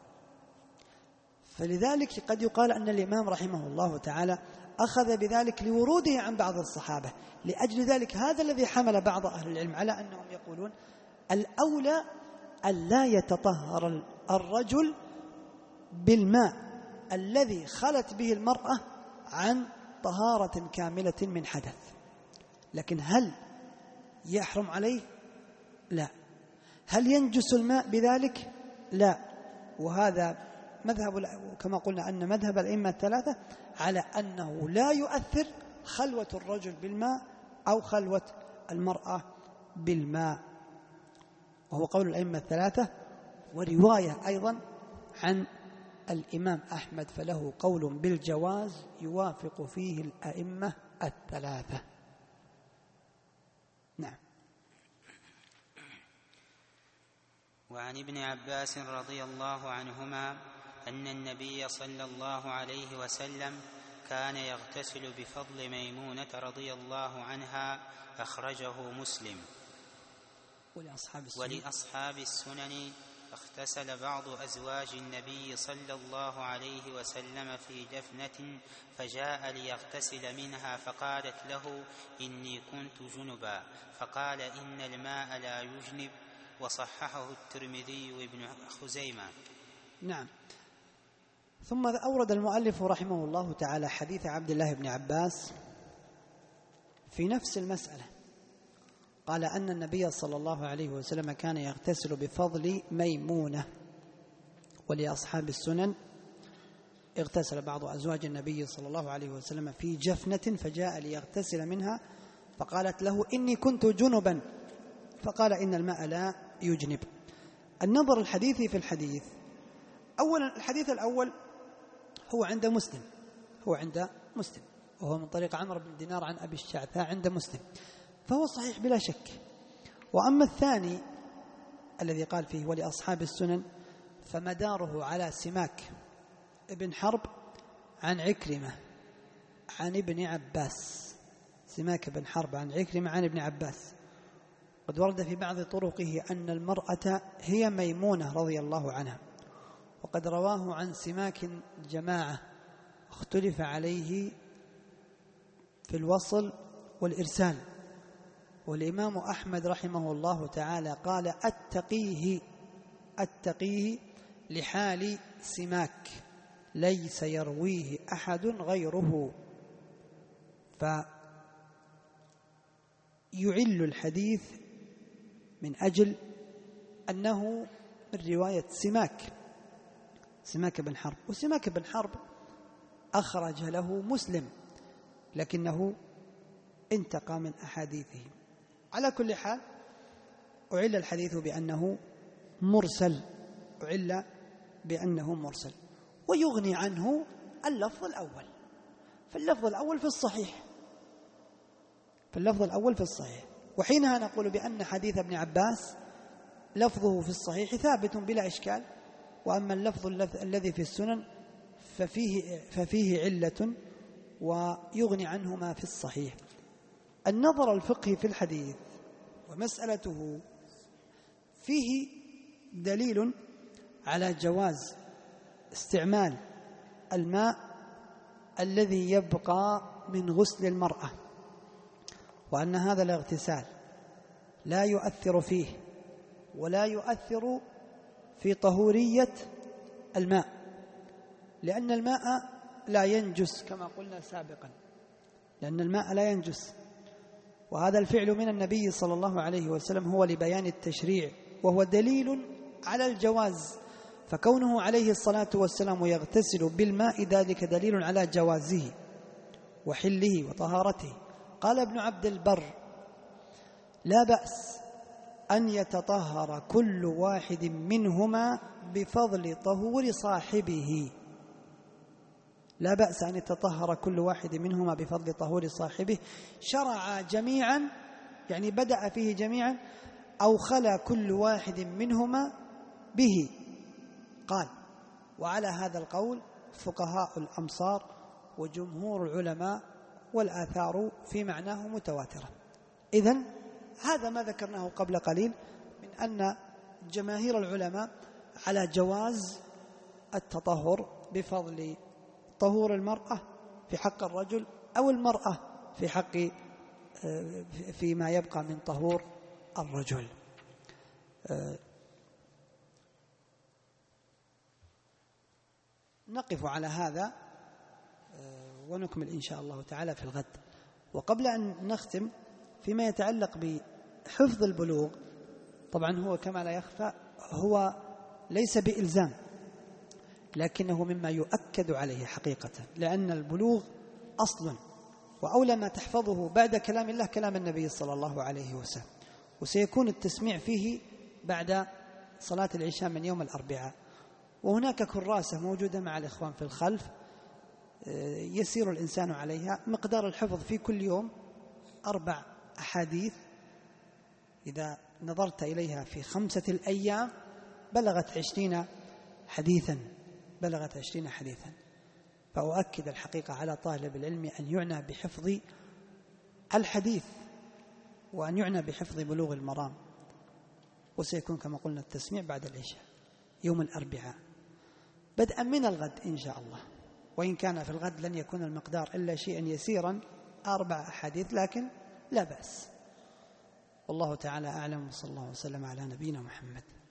فلذلك قد يقال أن الإمام رحمه الله تعالى أخذ بذلك لوروده عن بعض الصحابة. لأجل ذلك هذا الذي حمل بعض أهل العلم على أنهم يقولون الأولى أن لا يتطهر الرجل بالماء الذي خلت به المرأة عن طهارة كاملة من حدث. لكن هل يحرم عليه؟ لا. هل ينجس الماء بذلك؟ لا. وهذا مذهب كما قلنا أن مذهب الأئمة الثلاثة على أنه لا يؤثر خلوة الرجل بالماء أو خلوة المرأة بالماء، وهو قول الأئمة الثلاثة. ورواية أيضا عن الإمام أحمد فله قول بالجواز يوافق فيه الأئمة الثلاثة. نعم. وعن ابن عباس رضي الله عنهما أن النبي صلى الله عليه وسلم كان يغتسل بفضل ميمونة رضي الله عنها، أخرجه مسلم. ولأصحاب السنن, ولأصحاب السنن اغتسل بعض أزواج النبي صلى الله عليه وسلم في جفنة فجاء ليغتسل منها فقالت له إني كنت جنبا، فقال إن الماء لا يجنب، وصححه الترمذي وابن خزيمة. نعم. ثم أورد المؤلف رحمه الله تعالى حديث عبد الله بن عباس في نفس المسألة، قال أن النبي صلى الله عليه وسلم كان يغتسل بفضل ميمونة. ولأصحاب السنن اغتسل بعض أزواج النبي صلى الله عليه وسلم في جفنة فجاء ليغتسل منها فقالت له إني كنت جنبا، فقال إن الماء لا يجنب. النظر الحديثي في الحديث، أولا الحديث الأول هو عند مسلم، هو عند مسلم وهو من طريق عمرو بن دينار عن أبي الشعثاء عند مسلم، فهو صحيح بلا شك. وأما الثاني الذي قال فيه ولأصحاب السنن فمداره على سماك ابن حرب عن عكرمة عن ابن عباس، سماك بن حرب عن عكرمة عن ابن عباس. قد ورد في بعض طرقه أن المرأة هي ميمونة رضي الله عنها، وقد رواه عن سماك جماعة اختلف عليه في الوصل والإرسال، والإمام أحمد رحمه الله تعالى قال أتقيه أتقيه لحال سماك ليس يرويه أحد غيره، فيعل الحديث من أجل أنه من رواية سماك سماك بن حرب. وسماك بن حرب أخرج له مسلم لكنه انتقى من أحاديثه. على كل حال أعل الحديث بأنه مرسل، أعل بأنه مرسل، ويغني عنه اللفظ الأول. فاللفظ الأول في الصحيح فاللفظ الأول في الصحيح وحينها نقول بأن حديث ابن عباس لفظه في الصحيح ثابت بلا إشكال، وأما اللفظ الذي في السنن ففيه, ففيه علة ويغني عنه ما في الصحيح. النظر الفقهي في الحديث ومسألته فيه دليل على جواز استعمال الماء الذي يبقى من غسل المرأة، وأن هذا الاغتسال لا يؤثر فيه ولا يؤثر في طهورية الماء، لأن الماء لا ينجس كما قلنا سابقا، لأن الماء لا ينجس، وهذا الفعل من النبي صلى الله عليه وسلم هو لبيان التشريع وهو دليل على الجواز، فكونه عليه الصلاة والسلام يغتسل بالماء ذلك دليل على جوازه وحله وطهارته. قال ابن عبد البر لا بأس أن يتطهر كل واحد منهما بفضل طهور صاحبه، لا بأس أن يتطهر كل واحد منهما بفضل طهور صاحبه، شرع جميعا يعني بدأ فيه جميعا أو خلا كل واحد منهما به. قال وعلى هذا القول فقهاء الأمصار وجمهور العلماء والآثار في معناه متواترة. إذن هذا ما ذكرناه قبل قليل من أن جماهير العلماء على جواز التطهر بفضل طهور المرأة في حق الرجل أو المرأة في حق فيما يبقى من طهور الرجل. نقف على هذا ونكمل إن شاء الله تعالى في الغد. وقبل أن نختم فيما يتعلق بحفظ البلوغ، طبعا هو كما لا يخفى هو ليس بإلزام، لكنه مما يؤكد عليه حقيقة، لأن البلوغ أصل، وأولى ما تحفظه بعد كلام الله كلام النبي صلى الله عليه وسلم، وسيكون التسميع فيه بعد صلاة العشاء من يوم الأربعاء. وهناك كراسة موجودة مع الإخوان في الخلف يسير الإنسان عليها، مقدار الحفظ في كل يوم أربع أحاديث، إذا نظرت إليها في خمسة الأيام بلغت عشرين حديثا، بلغت عشرين حديثا. فأؤكد الحقيقة على طالب العلم أن يعنى بحفظ الحديث وأن يعنى بحفظ بلوغ المرام. وسيكون كما قلنا التسميع بعد العشاء يوم الأربعاء بدءا من الغد إن شاء الله، وإن كان في الغد لن يكون المقدار إلا شيئا يسيرا أربع أحاديث، لكن لا بأس. والله تعالى أعلم، وصلى الله وسلم على نبينا محمد.